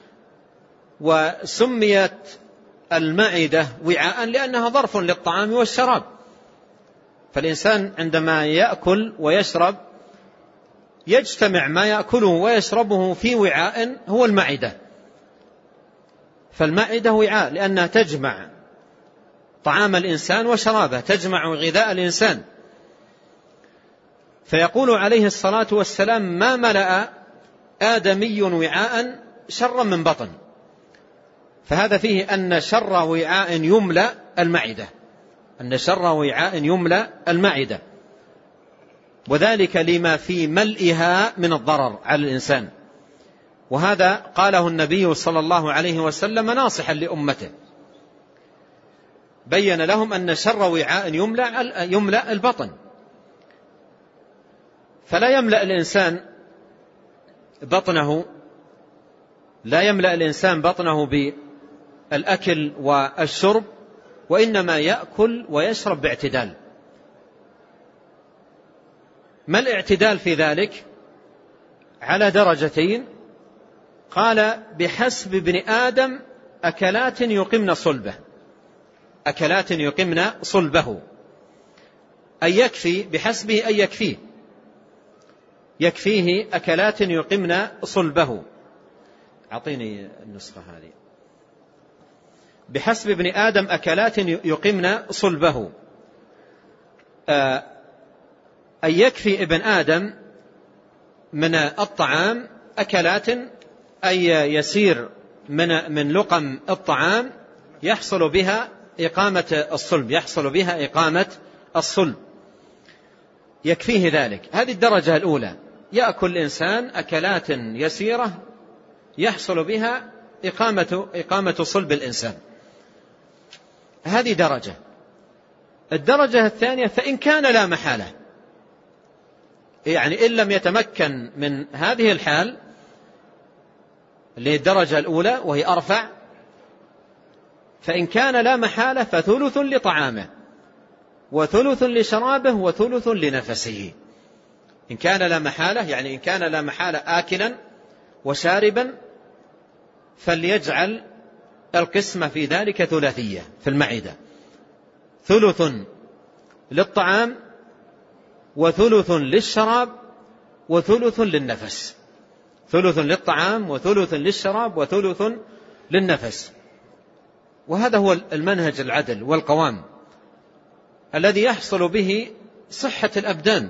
وسميت المعدة وعاء لأنها ظرف للطعام والشراب. فالإنسان عندما يأكل ويشرب يجتمع ما يأكله ويشربه في وعاء هو المعدة. فالمعدة وعاء لأنها تجمع طعام الإنسان وشرابه، تجمع غذاء الإنسان. فيقول عليه الصلاة والسلام: ما ملأ آدمي وعاء شرا من بطن. فهذا فيه أن شر وعاء يملأ المعدة أن شر وعاء يملأ المعدة وذلك لما في ملئها من الضرر على الإنسان. وهذا قاله النبي صلى الله عليه وسلم ناصحا لأمته، بين لهم أن شر وعاء يملأ, يملأ البطن. فلا يملأ الإنسان بطنه لا يملأ الإنسان بطنه بالأكل والشرب، وإنما يأكل ويشرب باعتدال. ما الاعتدال في ذلك؟ على درجتين. قال: بحسب ابن آدم أكلات يقمن صلبه أكلات يقمن صلبه أي يكفي بحسبه أي يكفيه يكفيه أكلات يقمن صلبه. أعطيني النسخة هذه. بحسب ابن آدم أكلات يقمن صلبه أي يكفي ابن آدم من الطعام أكلات أي يسير من من لقم الطعام يحصل بها إقامة الصلب يحصل بها إقامة الصلب يكفيه ذلك. هذه الدرجة الأولى، يأكل الإنسان أكلات يسيرة يحصل بها إقامة إقامة صلب الإنسان. هذه درجة. الدرجة الثانية: فإن كان لا محالة، يعني إن لم يتمكن من هذه الحال اللي هي الدرجة الأولى وهي أرفع، فإن كان لا محالة فثلث لطعامه وثلث لشرابه وثلث لنفسه. إن كان لا محالة يعني إن كان لا محالة آكلا وشاربا فليجعل القسمة في ذلك ثلاثية في المعدة: ثلث للطعام وثلث للشراب وثلث للنفس. ثلث للطعام وثلث للشراب وثلث للنفس. وهذا هو المنهج العدل والقوام الذي يحصل به صحة الأبدان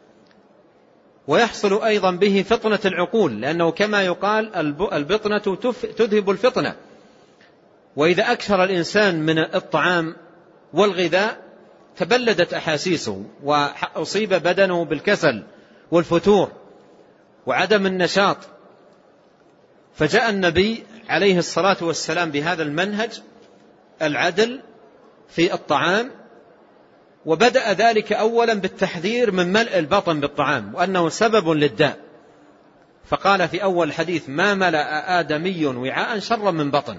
ويحصل أيضا به فطنة العقول، لأنه كما يقال البطنة تذهب الفطنة. وإذا أكثر الإنسان من الطعام والغذاء تبلدت أحاسيسه وأصيب بدنه بالكسل والفتور وعدم النشاط. فجاء النبي عليه الصلاة والسلام بهذا المنهج العدل في الطعام، وبدأ ذلك أولا بالتحذير من ملء البطن بالطعام وأنه سبب للداء. فقال في أول حديث: ما ملأ آدمي وعاء شرا من بطن.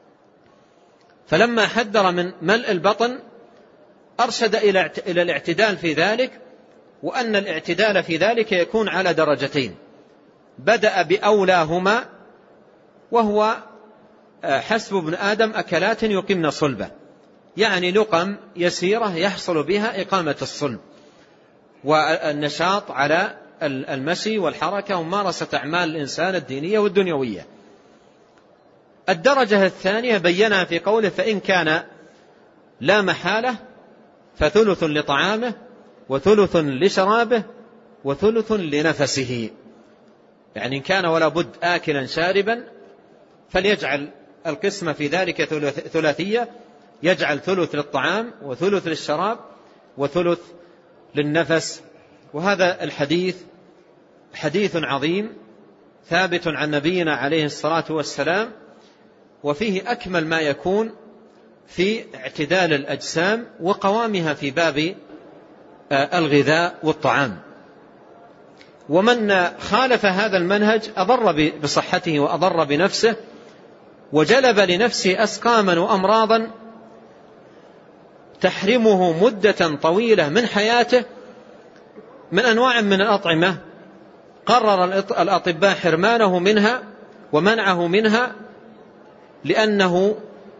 فلما حذر من ملء البطن أرشد إلى الاعتدال في ذلك، وأن الاعتدال في ذلك يكون على درجتين. بدأ بأولاهما وهو حسب ابن آدم أكلات يقمن صلبه، يعني لقم يسيرة يحصل بها إقامة الصلب والنشاط على المشي والحركة وممارسة أعمال الإنسان الدينية والدنيوية. الدرجة الثانية بينها في قوله: فإن كان لا محالة فثلث لطعامه وثلث لشرابه وثلث لنفسه. يعني إن كان ولا بد آكلا شاربا فليجعل القسمة في ذلك ثلاثية، يجعل ثلث للطعام وثلث للشراب وثلث للنفس. وهذا الحديث حديث عظيم ثابت عن نبينا عليه الصلاة والسلام، وفيه أكمل ما يكون في اعتدال الأجسام وقوامها في باب الغذاء والطعام. ومن خالف هذا المنهج أضر بصحته وأضر بنفسه، وجلب لنفسه أسقاما وأمراضا تحرمه مدة طويلة من حياته من أنواع من الأطعمة قرر الأطباء حرمانه منها ومنعه منها، لأنه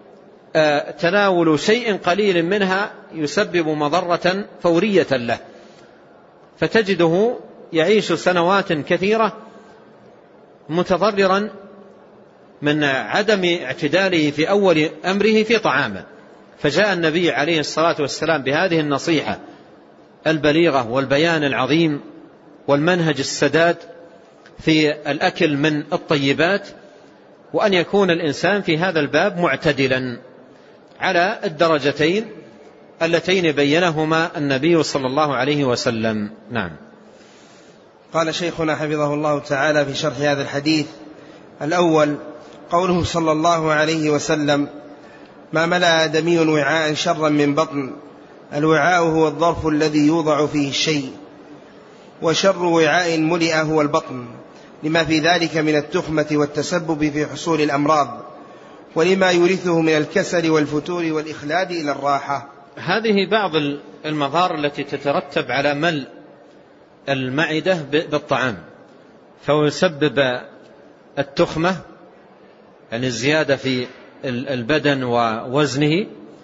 تناول شيء قليل منها يسبب مضرة فورية له، فتجده يعيش سنوات كثيرة متضررا من عدم اعتداله في أول أمره في طعامه. فجاء النبي عليه الصلاة والسلام بهذه النصيحة البليغة والبيان العظيم والمنهج السداد في الأكل من الطيبات، وأن يكون الإنسان في هذا الباب معتدلا على الدرجتين اللتين بينهما النبي صلى الله عليه وسلم. نعم. قال شيخنا حفظه الله تعالى في شرح هذا الحديث: الأول قوله صلى الله عليه وسلم: ما ملأ آدمي وعاء شرا من بطن. الوعاء هو الظرف الذي يوضع فيه الشيء، وشر وعاء ملئ هو البطن، لما في ذلك من التخمة والتسبب في حصول الأمراض، ولما يورثه من الكسل والفتور والإخلاد إلى الراحة. هذه بعض المضار التي تترتب على ملء المعدة بالطعام، فهو يسبب التخمة، يعني الزيادة في البدن ووزنه،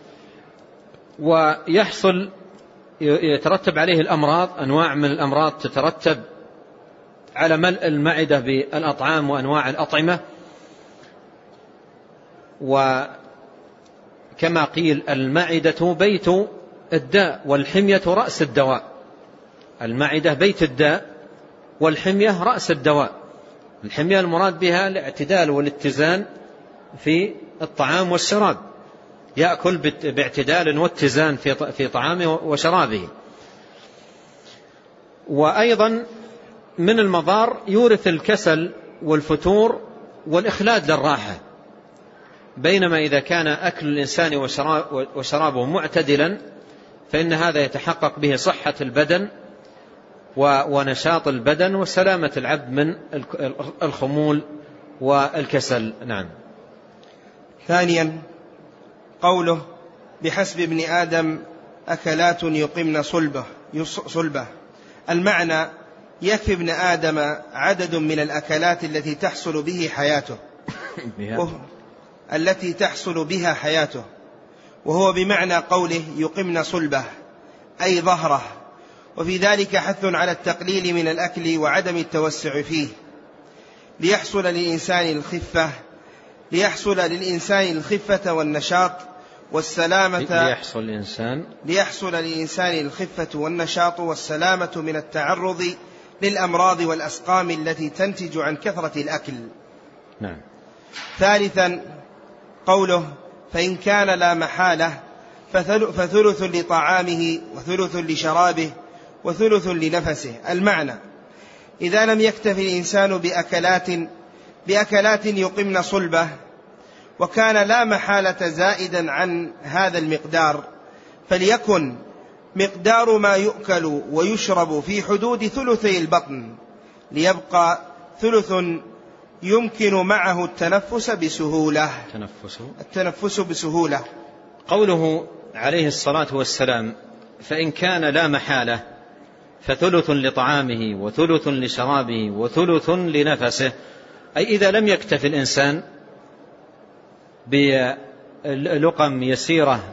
ويحصل يترتب عليه الأمراض، أنواع من الأمراض تترتب على ملء المعدة بالأطعام وأنواع الأطعمة. وكما قيل: المعدة بيت الداء والحمية رأس الدواء. المعدة بيت الداء والحمية رأس الدواء. الحمية المراد بها الاعتدال والاتزان في الطعام والشراب، يأكل باعتدال واتزان في طعامه وشرابه. وأيضا من المضار يورث الكسل والفتور والإخلاد للراحة، بينما إذا كان أكل الإنسان وشرابه معتدلا فإن هذا يتحقق به صحة البدن ونشاط البدن وسلامة العبد من الخمول والكسل. نعم. ثانيا قوله: بحسب ابن آدم أكلات يقمن صلبه, صلبه. المعنى: يكفي ابن آدم عدد من الأكلات التي تحصل به حياته التي تحصل بها حياته وهو بمعنى قوله يقمن صلبه أي ظهره. وفي ذلك حث على التقليل من الأكل وعدم التوسع فيه، ليحصل للإنسان الخفة ليحصل للإنسان الخفة والنشاط والسلامة ليحصل الإنسان ليحصل للإنسان الخفة والنشاط والسلامة من التعرض للأمراض والأسقام التي تنتج عن كثرة الأكل. نعم. ثالثا قوله: فإن كان لا محالة فثلث لطعامه وثلث لشرابه وثلث لنفسه. المعنى: إذا لم يكتف الإنسان بأكلات بأكلات يقمن صلبه وكان لا محالة زائدا عن هذا المقدار، فليكن مقدار ما يؤكل ويشرب في حدود ثلثي البطن، ليبقى ثلث يمكن معه التنفس بسهولة التنفس, التنفس بسهولة. قوله عليه الصلاة والسلام: فإن كان لا محالة فثلث لطعامه وثلث لشرابه وثلث لنفسه، أي إذا لم يكتف الإنسان بلقم يسيرة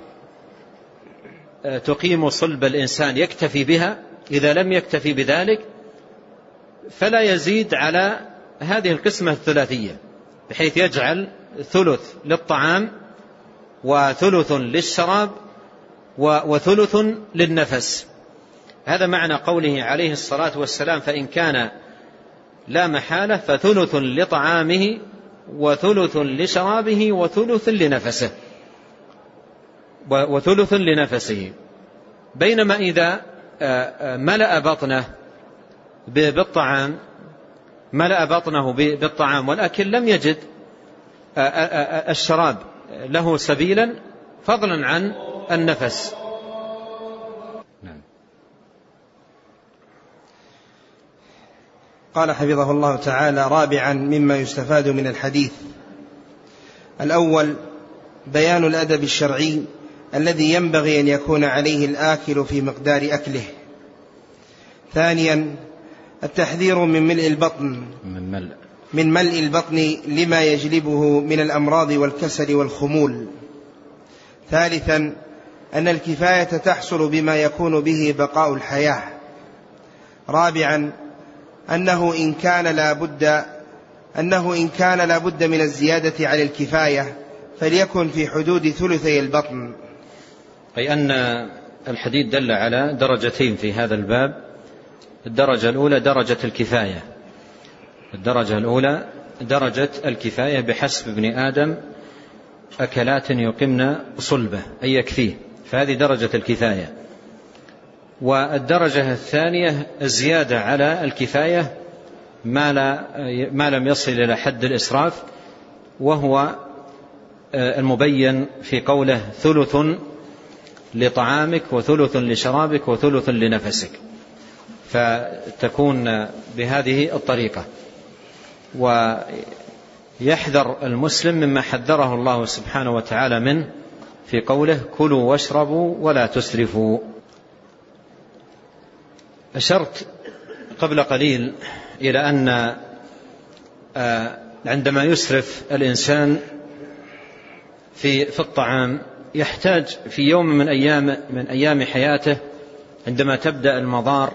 تقيم صلب الإنسان يكتفي بها، إذا لم يكتفي بذلك فلا يزيد على هذه القسمة الثلاثية، بحيث يجعل ثلث للطعام وثلث للشراب وثلث للنفس. هذا معنى قوله عليه الصلاة والسلام: فإن كان لا محالة فثلث لطعامه وثلث لشرابه وثلث لنفسه وثلث لنفسه. بينما إذا ملأ بطنه بالطعام ملأ بطنه بالطعام والأكل لم يجد الشراب له سبيلا فضلا عن النفس. نعم. قال حفظه الله تعالى: رابعا مما يستفاد من الحديث: الأول بيان الأدب الشرعي الذي ينبغي أن يكون عليه الآكل في مقدار أكله. ثانيا التحذير من ملء البطن من ملء من ملء البطن لما يجلبه من الأمراض والكسل والخمول. ثالثا أن الكفاية تحصل بما يكون به بقاء الحياة. رابعا أنه إن كان لا بد أنه إن كان لا بد من الزيادة على الكفاية فليكن في حدود ثلثي البطن. أي أن الحديث دل على درجتين في هذا الباب. الدرجة الأولى درجة الكفاية الدرجة الأولى درجة الكفاية بحسب ابن آدم أكلات يقمن صلبه، أي يكفيه، فهذه درجة الكفاية. والدرجة الثانية الزيادة على الكفاية ما, لا ما لم يصل إلى حد الإسراف، وهو المبين في قوله: ثلث لطعامك وثلث لشرابك وثلث لنفسك، فتكون بهذه الطريقة. ويحذر المسلم مما حذره الله سبحانه وتعالى منه في قوله: كلوا واشربوا ولا تسرفوا. أشرت قبل قليل إلى أن عندما يسرف الإنسان في في الطعام يحتاج في يوم من أيام من أيام حياته، عندما تبدأ المضار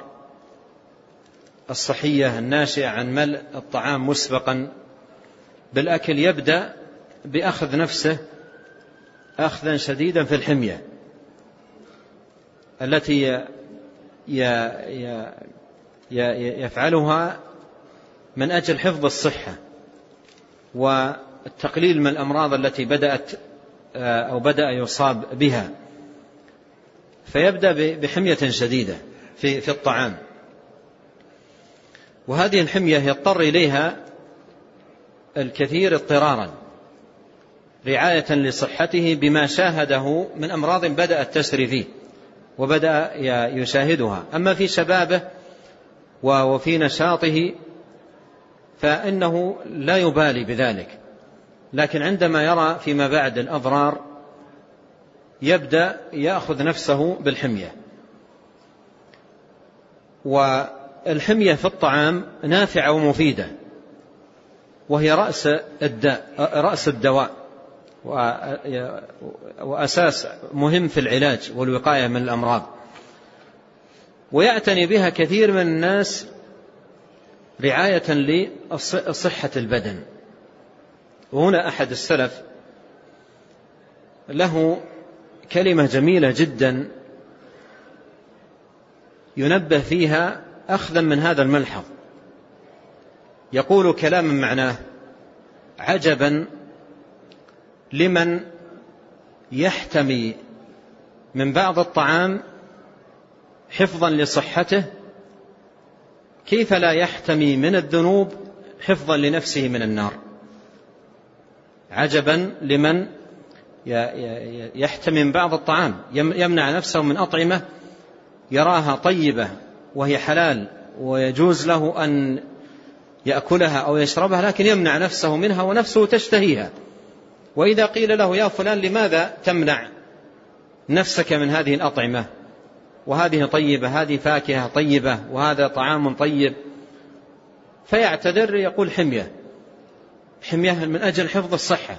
الصحية الناشئة عن ملء الطعام مسبقا بالأكل، يبدأ بأخذ نفسه أخذا شديدا في الحمية التي يفعلها من أجل حفظ الصحة والتقليل من الأمراض التي بدأت أو بدأ يصاب بها، فيبدأ بحمية شديدة في في الطعام. وهذه الحمية يضطر إليها الكثير اضطرارا رعاية لصحته بما شاهده من أمراض بدأت تسري فيه وبدأ يشاهدها. أما في شبابه وفي نشاطه فإنه لا يبالي بذلك، لكن عندما يرى فيما بعد الأضرار يبدأ يأخذ نفسه بالحمية. والحمية في الطعام نافعة ومفيدة، وهي رأس الداء رأس الدواء وأساس مهم في العلاج والوقاية من الأمراض، ويعتني بها كثير من الناس رعاية لصحة البدن. وهنا أحد السلف له كلمة جميلة جدا ينبه فيها أخذا من هذا الملحظ، يقول كلاما معناه: عجبا لمن يحتمي من بعض الطعام حفظا لصحته، كيف لا يحتمي من الذنوب حفظا لنفسه من النار. عجبا لمن يحتمي من بعض الطعام، يمنع نفسه من أطعمة يراها طيبة وهي حلال ويجوز له أن يأكلها أو يشربها، لكن يمنع نفسه منها ونفسه تشتهيها. وإذا قيل له: يا فلان لماذا تمنع نفسك من هذه الأطعمة، وهذه طيبة، هذه فاكهة طيبة، وهذا طعام طيب، فيعتذر يقول: حمية حمية من أجل حفظ الصحة.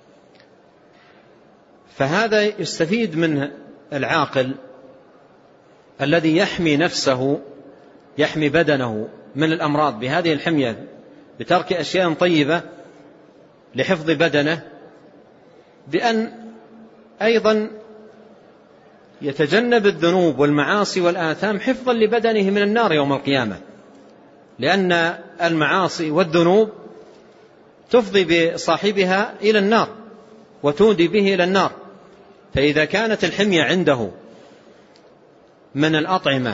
فهذا يستفيد منه العاقل الذي يحمي نفسه يحمي بدنه من الأمراض بهذه الحمية بترك أشياء طيبة لحفظ بدنه، بأن أيضا يتجنب الذنوب والمعاصي والآثام حفظا لبدنه من النار يوم القيامة، لأن المعاصي والذنوب تفضي بصاحبها إلى النار وتودي به إلى النار. فإذا كانت الحمية عنده من الأطعمة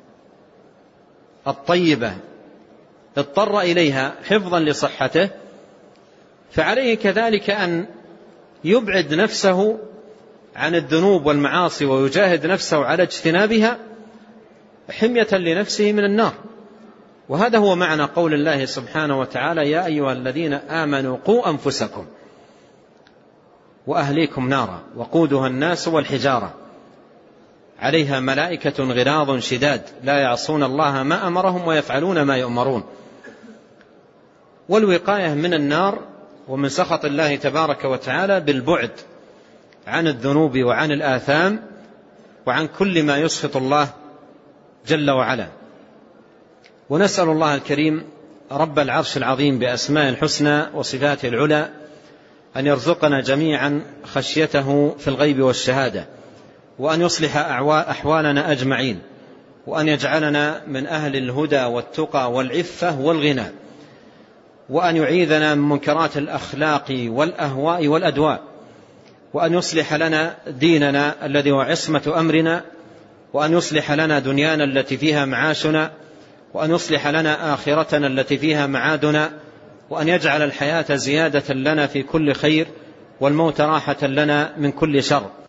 الطيبة اضطر إليها حفظا لصحته، فعليه كذلك أن يبعد نفسه عن الذنوب والمعاصي ويجاهد نفسه على اجتنابها حمية لنفسه من النار. وهذا هو معنى قول الله سبحانه وتعالى: يا أيها الذين آمنوا قوا أنفسكم وأهليكم نارا وقودها الناس والحجارة عليها ملائكة غلاظ شداد لا يعصون الله ما أمرهم ويفعلون ما يؤمرون. والوقاية من النار ومن سخط الله تبارك وتعالى بالبعد عن الذنوب وعن الآثام وعن كل ما يسخط الله جل وعلا. ونسأل الله الكريم رب العرش العظيم بأسماء الحسنى وصفاته العلى أن يرزقنا جميعا خشيته في الغيب والشهادة، وأن يصلح أحوالنا أجمعين، وأن يجعلنا من أهل الهدى والتقى والعفة والغنى، وأن يعيذنا من منكرات الأخلاق والأهواء والأدواء، وأن يصلح لنا ديننا الذي هو عصمة أمرنا، وأن يصلح لنا دنيانا التي فيها معاشنا، وأن يصلح لنا آخرتنا التي فيها معادنا، وأن يجعل الحياة زيادة لنا في كل خير والموت راحة لنا من كل شر.